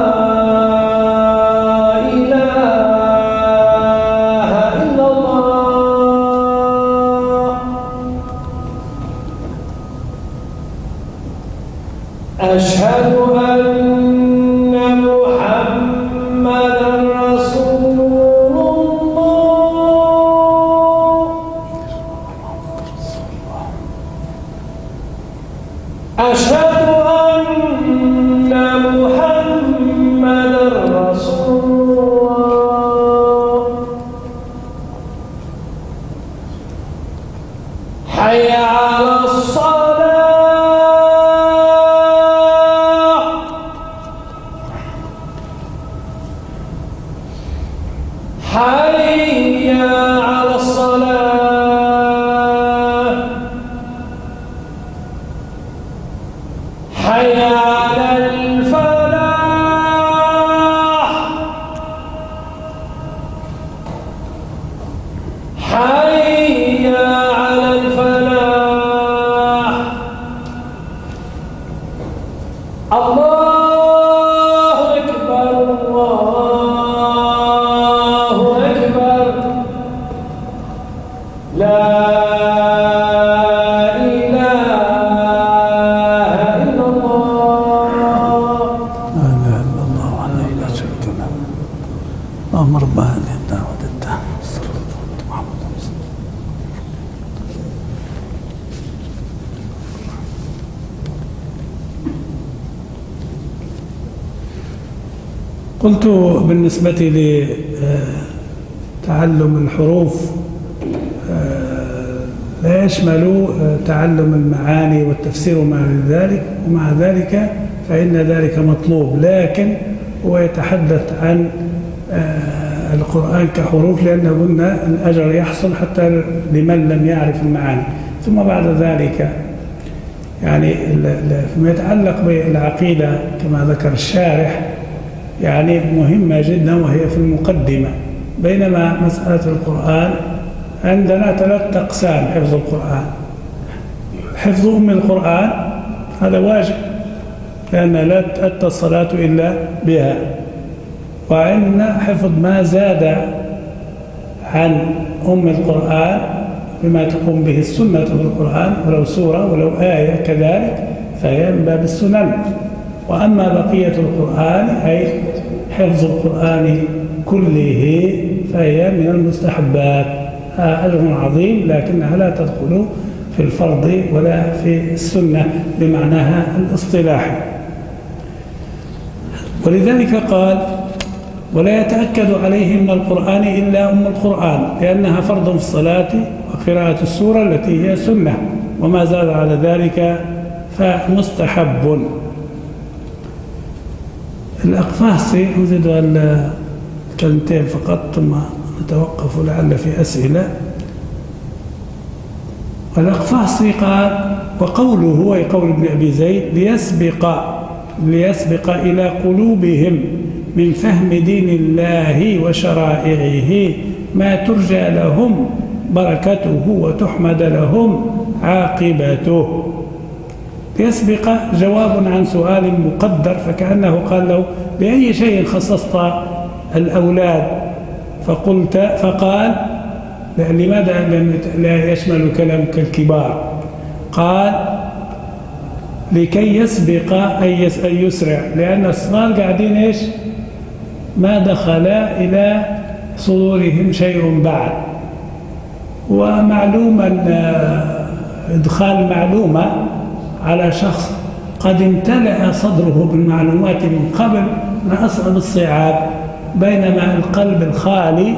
إله إلا الله. أشهد أن محمدا رسول الله. أشهد حي على الصلاة. حي على الصلاة. حي على الفلاح. حي على الفلاح. الله أكبر الله أكبر. لا إله إلا الله. لا إله إلا الله وحده لا شريك له. اللهم رب هذه الدعوة التامة. قلت بالنسبة تعلم الحروف لا يشمل تعلم المعاني والتفسير وما ذلك، ومع ذلك فإن ذلك مطلوب، لكن هو يتحدث عن القرآن كحروف، لأنه قلنا الأجر يحصل حتى لمن لم يعرف المعاني. ثم بعد ذلك يعني فيما يتعلق بالعقيدة كما ذكر الشارح يعني مهمة جدا، وهي في المقدمة. بينما مسألة القرآن عندنا ثلاث أقسام: حفظ القرآن، حفظ أم القرآن هذا واجب لأن لا تؤتى الصلاة إلا بها، وإن حفظ ما زاد عن أم القرآن بما تقوم به السنة في القرآن، ولو سورة ولو آية كذلك فهي من باب السنن. وأما بقية القرآن أي حفظ القرآن كله فهي من المستحبات، أجر عظيم، لكنها لا تدخل في الفرض ولا في السنة بمعناها الاصطلاحي. ولذلك قال: ولا يتأكد عليه من القرآن إلا أم القرآن، لأنها فرض في الصلاة وقراءة السورة التي هي سنة، وما زاد على ذلك فمستحب. الأقفاصي نزيد الكلمتين فقط ثم نتوقف لعل في أسئلة. الأقفاصي قال: وقوله هو قول ابن أبي زيد ليسبق ليسبق إلى قلوبهم من فهم دين الله وشرائعه ما ترجى لهم بركته وتحمد لهم عاقبته. يسبق جواب عن سؤال مقدر، فكأنه قال له: بأي شيء خصصت الأولاد؟ فقلت فقال: لماذا لا يشمل كلامك الكبار؟ قال: لكي يسبق أي يسرع، لأن الصغار قاعدين إيش؟ ما دخل إلى صدورهم شيء بعد. ومعلوم أن إدخال معلومة على شخص قد امتلأ صدره بالمعلومات من قبل من أصعب الصعاب، بينما القلب الخالي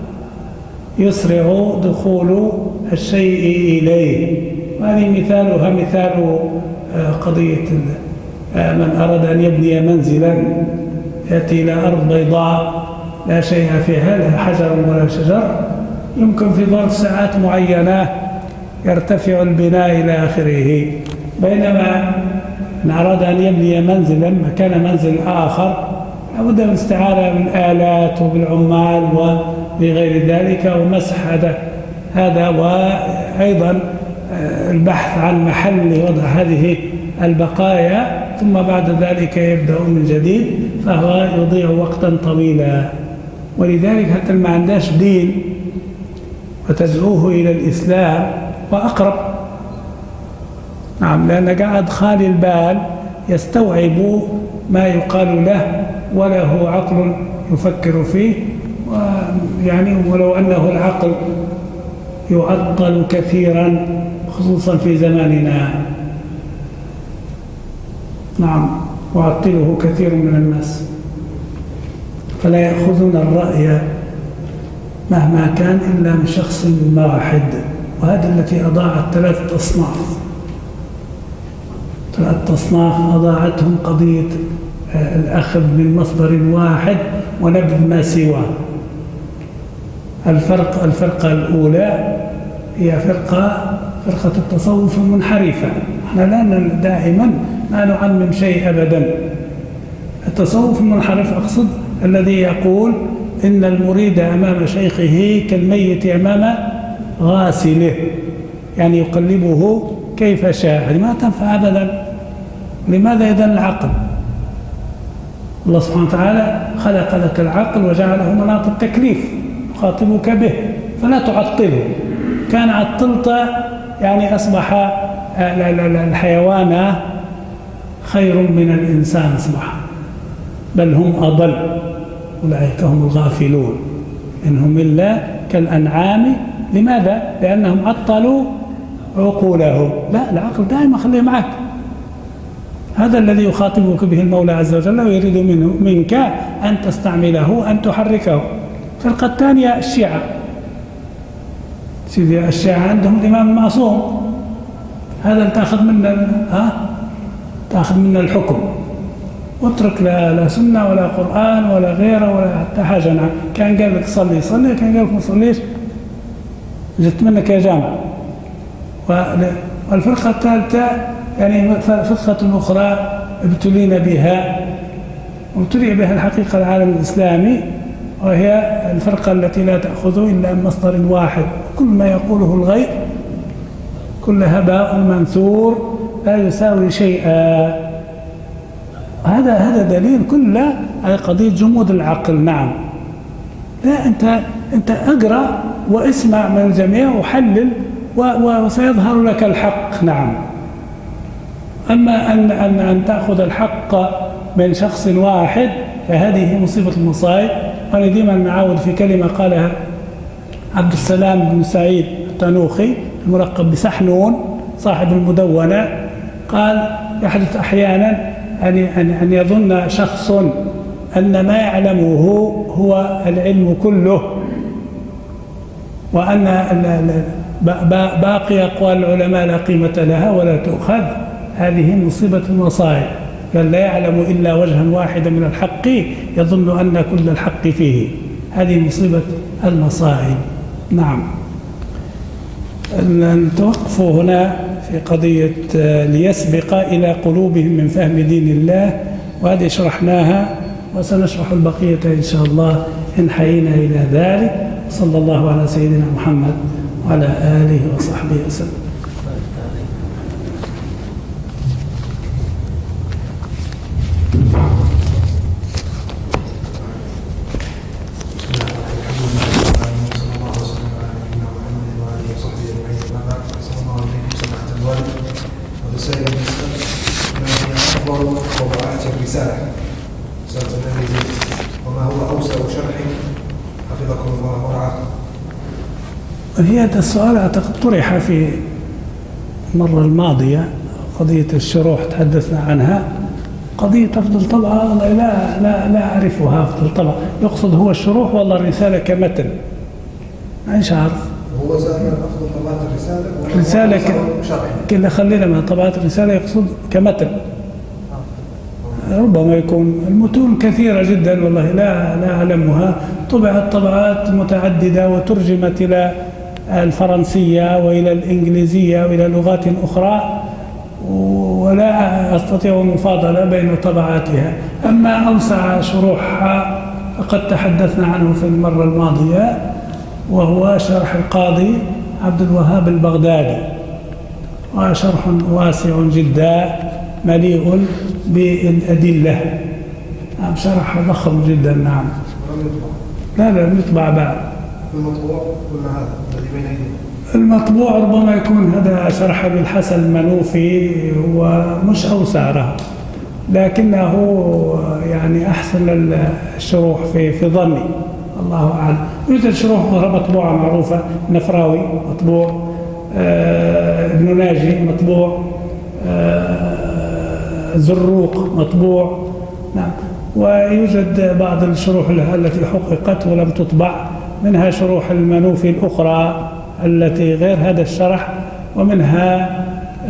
يسرع دخول الشيء إليه. وهذه مثالها مثال قضية من أراد أن يبني منزلا يأتي إلى أرض بيضاء لا شيء فيها، لا حجر ولا شجر، يمكن في ظرف ساعات معينة يرتفع البناء إلى آخره. بينما من أراد أن يبني منزلا مكان منزل آخر لابد من الاستعانة بالآلات وبالعمال وبغير ذلك ومسح هذا هذا وأيضا البحث عن محل وضع هذه البقايا، ثم بعد ذلك يبدأ من جديد، فهو يضيع وقتا طويلا. ولذلك حتى ما عندهاش دين وتدعوه إلى الإسلام وأقرب. نعم، لأن قاعد خالي البال يستوعب ما يقال له وله عقل يفكر فيه، ويعني ولو أنه العقل يعطل كثيرا خصوصا في زماننا. نعم، وعطله كثير من الناس، فلا يأخذون الرأي مهما كان إلا من شخص واحد. وهذه التي أضاعت ثلاثة أصناف ثلاثة أصناف أضاعتهم قضية الأخذ من مصدر واحد ونبذ ما سواه. الفرق الفرقة الأولى هي فرقة فرقة التصوف المنحرفة. احنا لا دائما لا نعمم شيء أبدا. التصوف المنحرف أقصد الذي يقول إن المريد أمام شيخه كالميت أمام غاسله، يعني يقلبه كيف شاء. هذه ما تنفع أبدا. لماذا إذن العقل؟ الله سبحانه وتعالى خلق لك العقل وجعله مناط التكليف يخاطبك به، فلا تعطله. كان عطلت يعني أصبح الحيوان خير من الإنسان أصبح، بل هم أضل، أولئك هم الغافلون، إنهم إلا كالأنعام. لماذا؟ لأنهم عطلوا عقولهم. لا، العقل دائما خليه معك. هذا الذي يخاطبك به المولى عز وجل ويريد منه منك أن تستعمله، أن تحركه. الفرقة الثانية الشيعة. سيدي الشيعة عندهم الإمام المعصوم، هذا تأخذ منا ها تأخذ منا الحكم، واترك لا, لا سنة ولا قرآن ولا غيره ولا حتى حاجة. نعم كان قال لك صلي صلي، كان قال لك ما صليش جت منك يا جامع. والفرقة الثالثة يعني فرقة أخرى ابتلينا بها، وابتلي بها الحقيقة العالم الإسلامي، وهي الفرقة التي لا تأخذ إلا من مصدر واحد، كل ما يقوله الغير كل هباء منثور لا يساوي شيئا. هذا هذا دليل كله على قضية جمود العقل. نعم لا أنت أنت أقرأ واسمع من الجميع وحلل وسيظهر لك الحق. نعم أما أن أن أن تأخذ الحق من شخص واحد فهذه مصيبة المصائب. وأنا ديما نعاود في كلمة قالها عبد السلام بن سعيد التنوخي الملقب بسحنون صاحب المدونة، قال يحدث أحيانا أن أن يظن شخص أن ما يعلمه هو العلم كله، وأن باقي أقوال العلماء لا قيمة لها ولا تؤخذ. هذه مصيبة المصائب. قال لا يعلم إلا وجها واحدا من الحق يظن أن كل الحق فيه. هذه مصيبة المصائب. نعم نتوقف هنا في قضية ليسبق إلى قلوبهم من فهم دين الله، وهذه شرحناها وسنشرح البقية إن شاء الله إن حيينا إلى ذلك. صلى الله على سيدنا محمد وعلى آله وصحبه وسلم. هي السؤال أعتقد طرح في المرة الماضية، قضية الشروح تحدثنا عنها. قضية أفضل طبعة والله لا لا لا أعرفها. أفضل طبعة يقصد هو الشروح والله الرسالة كمتن؟ مش عارف. هو سأل أفضل طبعات الرسالة. الرسالة كنا خلينا من طبعات الرسالة يقصد كمتن. ربما يكون المتون كثيرة جدا والله لا لا أعلمها. طبعت طبعات متعددة وترجمت إلى الفرنسية وإلى الإنجليزية وإلى لغات أخرى، ولا أستطيع المفاضلة بين طبعاتها. أما أوسع شروحها فقد تحدثنا عنه في المرة الماضية، وهو شرح القاضي عبد الوهاب البغدادي، وشرح واسع جدا مليء بالأدلة. نعم شرح ضخم جدا. نعم لا لا يطبع بعد. المطبوع ولا هذا الذي بين أيدينا؟ المطبوع ربما يكون هذا شرح بالحسن المنوفي ومش أوسع له، لكنه يعني أحسن الشروح في في ظني، الله أعلم. يوجد شروح مطبوعة معروفة، نفراوي مطبوع، آه ابن ناجي مطبوع، آه زروق مطبوع. نعم ويوجد بعض الشروح التي حققت ولم تطبع، منها شروح المنوفي الأخرى التي غير هذا الشرح، ومنها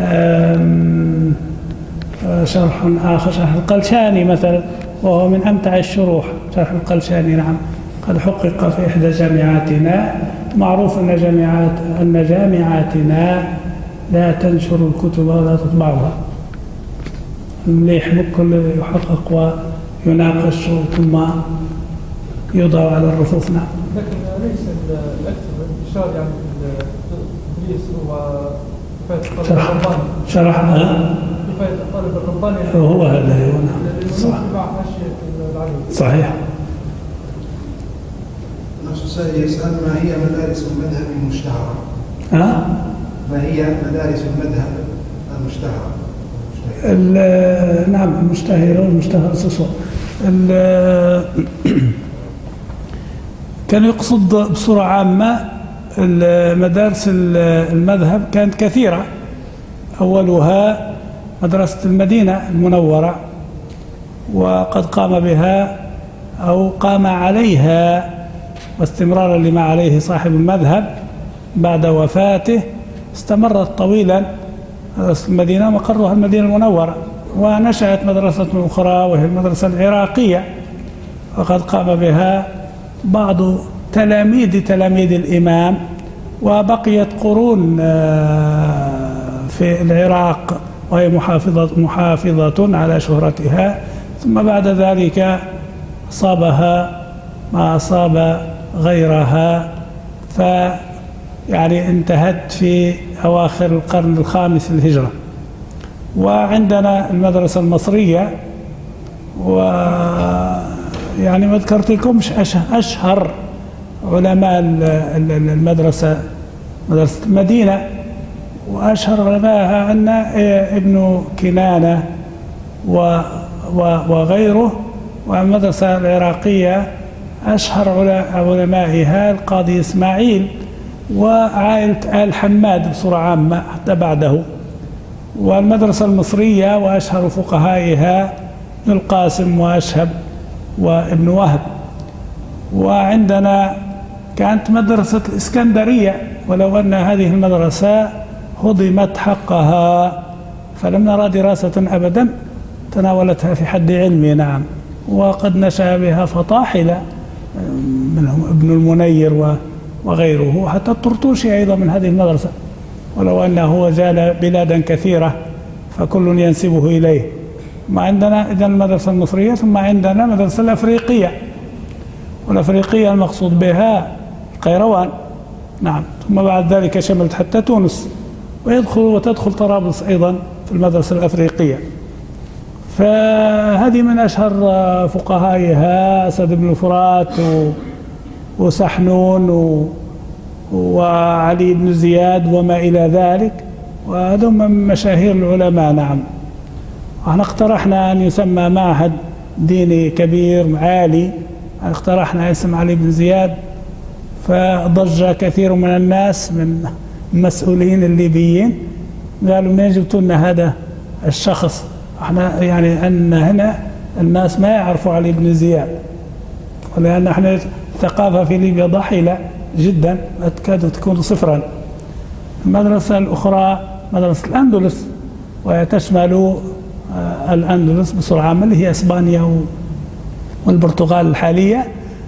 شرح آخر شرح القلشاني مثلا، وهو من أمتع الشروح شرح القلشاني. نعم قد حقق في إحدى جامعاتنا. معروف أن جامعات أن جامعاتنا لا تنشر الكتب ولا تطبعها. مليح بكل يحقق ويناقش ثم يوضع على الرفوف. نعم لكن ليس الأكثر الإشارة يعني التدريس هو كفاية الطالب الرباني. شرحنا كفاية الطالب الرباني هو هذا. نعم صح صحيح. نفس السائل يسأل ما هي مدارس المذهب المشتهرة؟ ها؟ ما هي مدارس المذهب المشتهرة؟ نعم المشتهرة والمشتهر صصو. كان يقصد بصورة عامة مدارس المذهب كانت كثيرة. أولها مدرسة المدينة المنورة، وقد قام بها أو قام عليها واستمرارا لما عليه صاحب المذهب بعد وفاته استمرت طويلا المدينة، مقرها المدينة المنورة، ونشأت مدرسة أخرى وهي المدرسة العراقية، وقد قام بها بعض تلاميذ تلاميذ الإمام، وبقيت قرون في العراق وهي محافظة, محافظة على شهرتها. ثم بعد ذلك أصابها ما أصاب غيرها، فيعني انتهت في أواخر القرن الخامس للهجرة. وعندنا المدرسة المصرية، ويعني ما ذكرت لكمش أشهر علماء المدرسة مدرسة المدينة، وأشهر علماءها عندنا ابن كنانة وغيره. والمدرسة العراقية أشهر علمائها القاضي إسماعيل وعائلة آل حماد بصورة عامة حتى بعده. والمدرسة المصرية وأشهر فقهائها ابن القاسم وأشهب وابن وهب. وعندنا كانت مدرسة الإسكندرية، ولو أن هذه المدرسة هضمت حقها فلم نرى دراسة أبدا تناولتها في حد علمي. نعم، وقد نشأ بها فطاحلة منهم ابن المنير وغيره، حتى الطرطوشي أيضا من هذه المدرسة، ولو أنه جال بلادا كثيرة فكل ينسبه إليه. ما عندنا إذن المدرسة المصرية، ثم عندنا المدرسة الأفريقية، والأفريقية المقصود بها القيروان. نعم، ثم بعد ذلك شملت حتى تونس، ويدخل وتدخل طرابلس أيضا في المدرسة الأفريقية. فهذه من أشهر فقهائها أسد بن الفرات وسحنون وعلي بن زياد وما إلى ذلك، وهذا من مشاهير العلماء. نعم، احنا اقترحنا أن يسمى معهد ديني كبير عالي، اقترحنا اسم علي بن زياد، فضج كثير من الناس من المسؤولين الليبيين، قالوا منين جبتوا لنا هذا الشخص؟ احنا يعني أن هنا الناس ما يعرفوا علي بن زياد، ولأن احنا الثقافة في ليبيا ضحيلة جدا، ما تكاد تكون صفرا. المدرسة الأخرى مدرسة الأندلس، وهي تشمل الأندلس بصورة عامة اللي هي إسبانيا والبرتغال الحالية،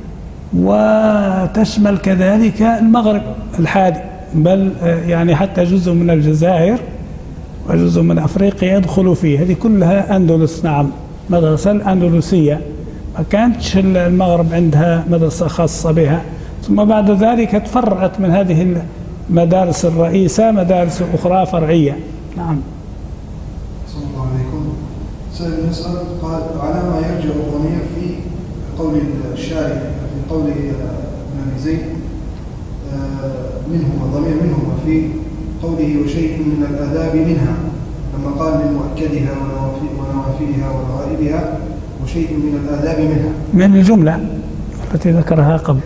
وتشمل كذلك المغرب الحالي، بل يعني حتى جزء من الجزائر وجزء من أفريقيا يدخل فيه. هذه كلها أندلس. نعم، مدرسة الأندلسية، ما كانتش المغرب عندها مدرسة خاصة بها. ثم بعد ذلك تفرعت من هذه المدارس الرئيسة مدارس أخرى فرعية. نعم. صلى الله عليكم. سائل يسأل قال: على ما يرجع الضمير في قول الشارع في قول ابن أبي زيد منهما ضمير منهما في قوله وشيء من الآداب منها، لما قال من مؤكدها ونوافلها وغائبها وشيء من الآداب منها، من الجملة التي ذكرها قبل.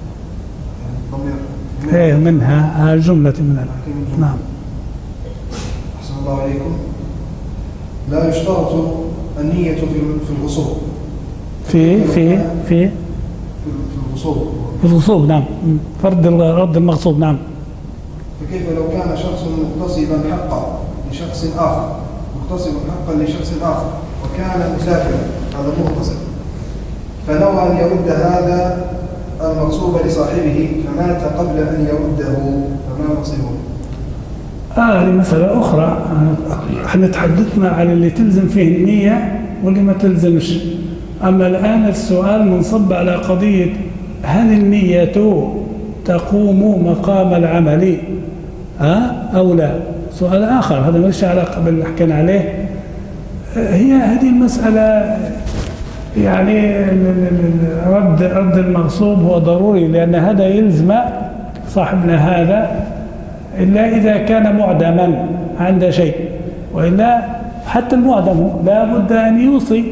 ضمير ايه منها الجملة من ال... نعم. أحسن الله عليكم. لا يشترط النية في الغصوب. في في في في الغصوب في الغصوب. نعم، فرد رد المغصوب. نعم. فكيف لو كان شخص مغتصبا حقا لشخص آخر مغتصبا حقا لشخص آخر وكان مسافرا، هذا مغتصب، فنوى أن يرد هذا المغصوب لصاحبه فمات قبل أن يرده، فما نصيبه؟ آه هذه مسألة أخرى. احنا تحدثنا على اللي تلزم فيه النية واللي ما تلزمش. أما الآن السؤال منصب على قضية هل النية تقوم مقام العمل ها أو لا؟ سؤال آخر، هذا ما ليش علاقة باللي حكينا عليه. هي هذه المسألة يعني رد رد المغصوب هو ضروري، لأن هذا يلزم صاحبنا هذا إلا إذا كان معدما عند شيء، وإلا حتى المعدم لا بد أن يوصي.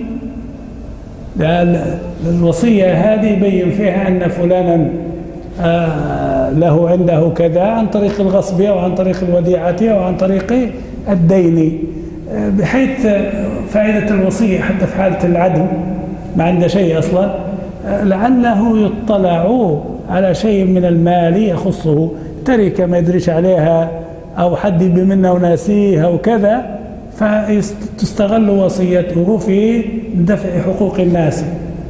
الوصية هذه يبين فيها أن فلانا آه له عنده كذا عن طريق الغصب أو عن طريق الوديعة أو عن طريق الدين، آه بحيث فائدة الوصية حتى في حالة العدم ما عنده شيء أصلا، آه لعله يطلع على شيء من المال يخصه، تركة ما يدريش عليها أو حد بمنه وناسيه أو كذا، فتستغل وصيته في دفع حقوق الناس.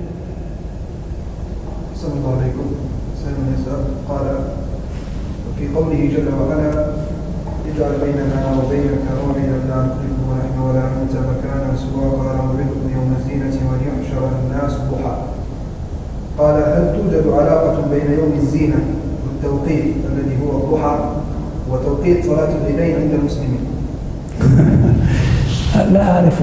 صلى الله عليكم. سيدنا يسأل قال في قوله جل وعلا اجعل بيننا وبينك موعدا لا نخلفه ونحن ولا أنت مكانا سوى، قال موعدكم يوم الزينة وليحشر الناس ضحى. قال هل توجد علاقة بين يوم الزينة والتوقيت الذي هو الضحى وتوقيت صلاة الليلين عند المسلمين؟ لا أعرفه.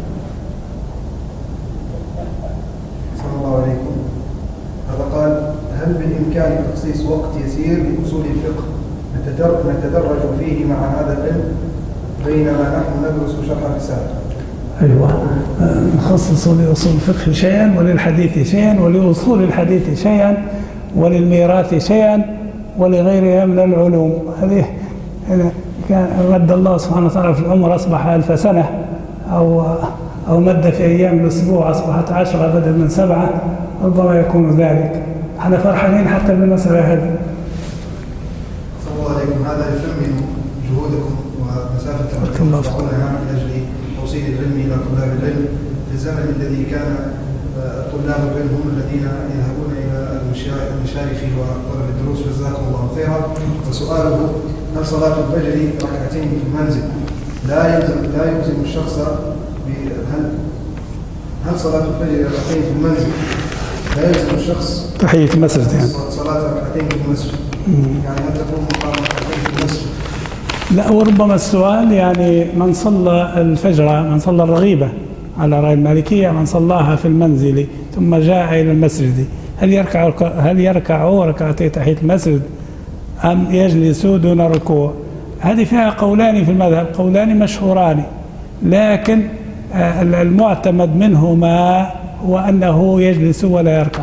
صلى الله عليكم. هذا قال هل بالإمكان تخصيص وقت يسير لأصول الفقه نتدرج فيه مع هذا العلم بينما نحن ندرس شرح الرسالة؟ أيوة، نخصص لأصول الفقه شيئا وللحديث شيئا ولأصول الحديث شيئا وللميراث شيئا ولغيرها من العلوم. هذه كان مد الله سبحانه وتعالى في العمر أصبح ألف سنة، أو أو مد في أيام الأسبوع أصبحت عشرة بدل من سبعة، ربما يكون ذلك. احنا فرحانين حتى بالمسألة هذه. صلى الله عليكم. هذا يثمن جهودكم ومسافة تدفعونها من أجل توصيل العلم إلى طلاب العلم في الزمن الذي كان طلاب العلم هم الذين يذهبون إلى المشايخ وطلب الدروس، جزاكم الله خيرا. وسؤاله هل صلاة الفجر ركعتين في المنزل لا يلزم لا يلزم الشخص هل هل صلاة الفجر ركعتين في المنزل لا يلزم الشخص تحية المسجد يعني صلاة ركعتين في المسجد؟ يعني هل تكون مقام ركعتين في المسجد؟ لا، وربما السؤال يعني من صلى الفجر، من صلى الرغيبة على رأي المالكية، من صلاها في المنزل ثم جاء إلى المسجد، هل يركع هل يركع ركعتي تحية المسجد أم يجلس دون ركوع؟ هذه فيها قولان في المذهب، قولان مشهوران، لكن المعتمد منهما هو أنه يجلس ولا يركع.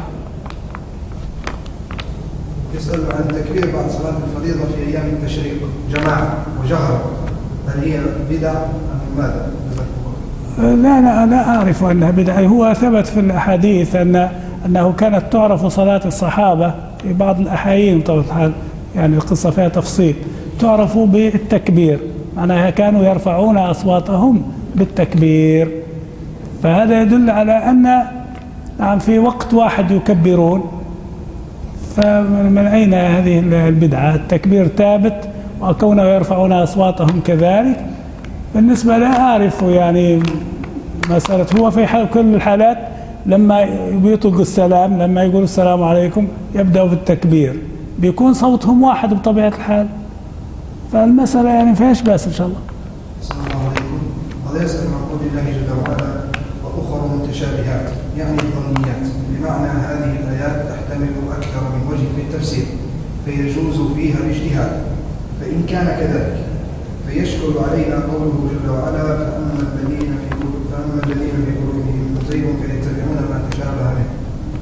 يسأل عن التكبير بعد صلاة الفريضة في أيام التشريق جماعة وجهرا، هل هي بدعة أم ماذا؟ لا لا لا أعرف أنها بدعة. هو ثبت في الأحاديث أن أنه كانت تعرف صلاة الصحابة في بعض الأحايين، طبعا يعني القصة فيها تفصيل، تعرف بالتكبير، معناها كانوا يرفعون أصواتهم بالتكبير، فهذا يدل على أن نعم في وقت واحد يكبرون. فمن أين هذه البدعة؟ التكبير ثابت وكونه يرفعون أصواتهم كذلك. بالنسبة لا أعرف يعني مسألة، هو في حال كل الحالات لما بيطلق السلام، لما يقول السلام عليكم يبدأوا بالتكبير، بيكون صوتهم واحد بطبيعة الحال، فالمسألة يعني فيهاش بأس إن شاء الله. السلام عليكم. هذا يسأل عن قول الله جل وعلا وأخر متشابهات، يعني الظنيات، بمعنى هذه الآيات تحتمل أكثر من وجه في التفسير فيجوز فيها الاجتهاد، فإن كان كذلك فيشكل علينا قوله جل وعلا فأما الذين في فأما الذين في قلوبهم زيغ فيتبعون ما تشابه منه،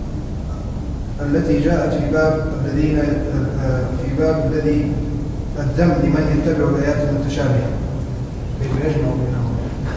التي جاءت في باب الذين في باب الذي الذم لمن يتبع الآيات المتشابهة، كيف يجمع بينهم؟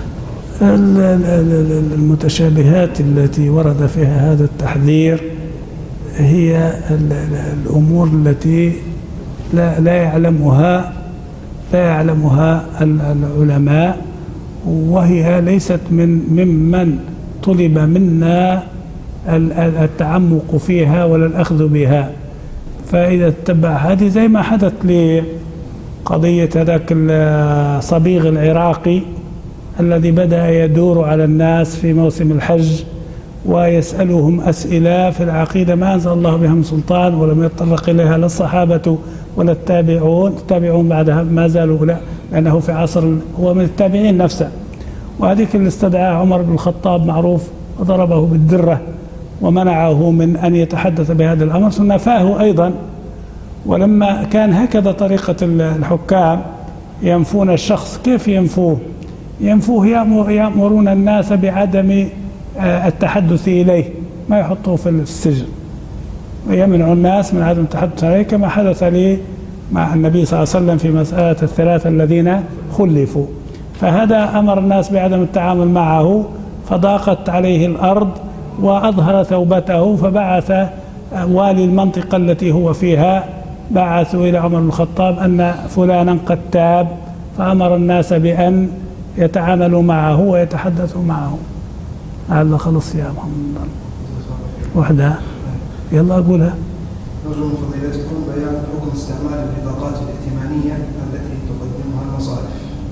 المتشابهات التي ورد فيها هذا التحذير هي الأمور التي لا لا يعلمها لا يعلمها العلماء، وهي ليست من ممن طلب منا التعمق فيها ولا الأخذ بها. فإذا اتبع هذه زي ما حدث لقضية هذاك الصبيغ العراقي الذي بدأ يدور على الناس في موسم الحج ويسألهم أسئلة في العقيدة ما أنزل الله بها من سلطان، ولم يتطرق إليها لا الصحابة ولا التابعون، التابعون بعدها ما زالوا لا، لأنه في عصر هو من التابعين نفسه. وهذيك اللي استدعاه عمر بن الخطاب معروف وضربه بالدرة ومنعه من أن يتحدث بهذا الأمر، ثم نفاه أيضا. ولما كان هكذا طريقة الحكام ينفون الشخص، كيف ينفوه؟ ينفوه يأمرون الناس بعدم التحدث إليه، ما يحطوه في السجن، ويمنع الناس من عدم التحدث عليه، كما حدث لي مع النبي صلى الله عليه وسلم في مسألة الثلاثة الذين خلفوا. فهذا أمر الناس بعدم التعامل معه، فضاقت عليه الأرض وأظهر ثوبته، فبعث والي المنطقة التي هو فيها بعثوا إلى عمر بن الخطاب أن فلانا قد تاب، فأمر الناس بأن يتعاملوا معه ويتحدثوا معه. هذا خلص يا محمد وحدها، يلا أقولها. نرجو من فضيلتكم بيان حكم استعمال البطاقات الائتمانية التي تقدمها المصارف.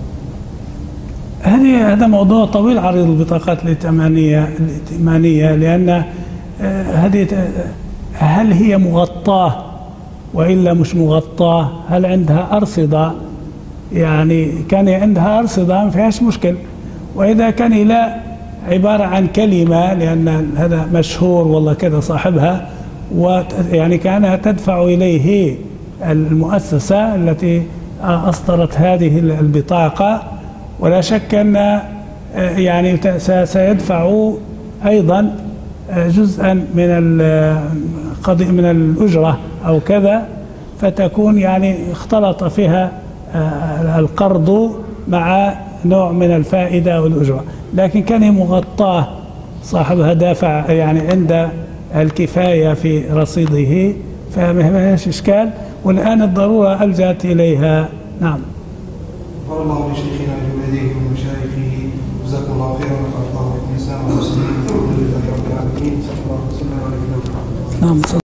هذه هذا موضوع طويل عريض، البطاقات الائتمانية الائتمانية لأن هذه هل هي مغطاة وإلا مش مغطاة؟ هل عندها أرصدة؟ يعني كان عندها أرصدة ما فيهاش مشكل، وإذا كان لا عبارة عن كلمة لأن هذا مشهور والله كذا صاحبها، ويعني كانها تدفع إليه المؤسسة التي أصدرت هذه البطاقة، ولا شك أن يعني سيدفع أيضا جزءا من القضية من الأجرة أو كذا، فتكون يعني اختلط فيها القرض مع نوع من الفائدة والأجرة، لكن كان مغطاه صاحبها دافع يعني عند الكفاية في رصيده، فما فيهاش إشكال. والآن الضرورة ألجأت إليها. نعم. غفر الله لشيخنا لوالديه ومشايخه، جزاكم الله خيرا ونفع الله بالإسلام والمسلمين، والحمد لله رب العالمين. صلى الله وسلم على نبينا محمد. نعم.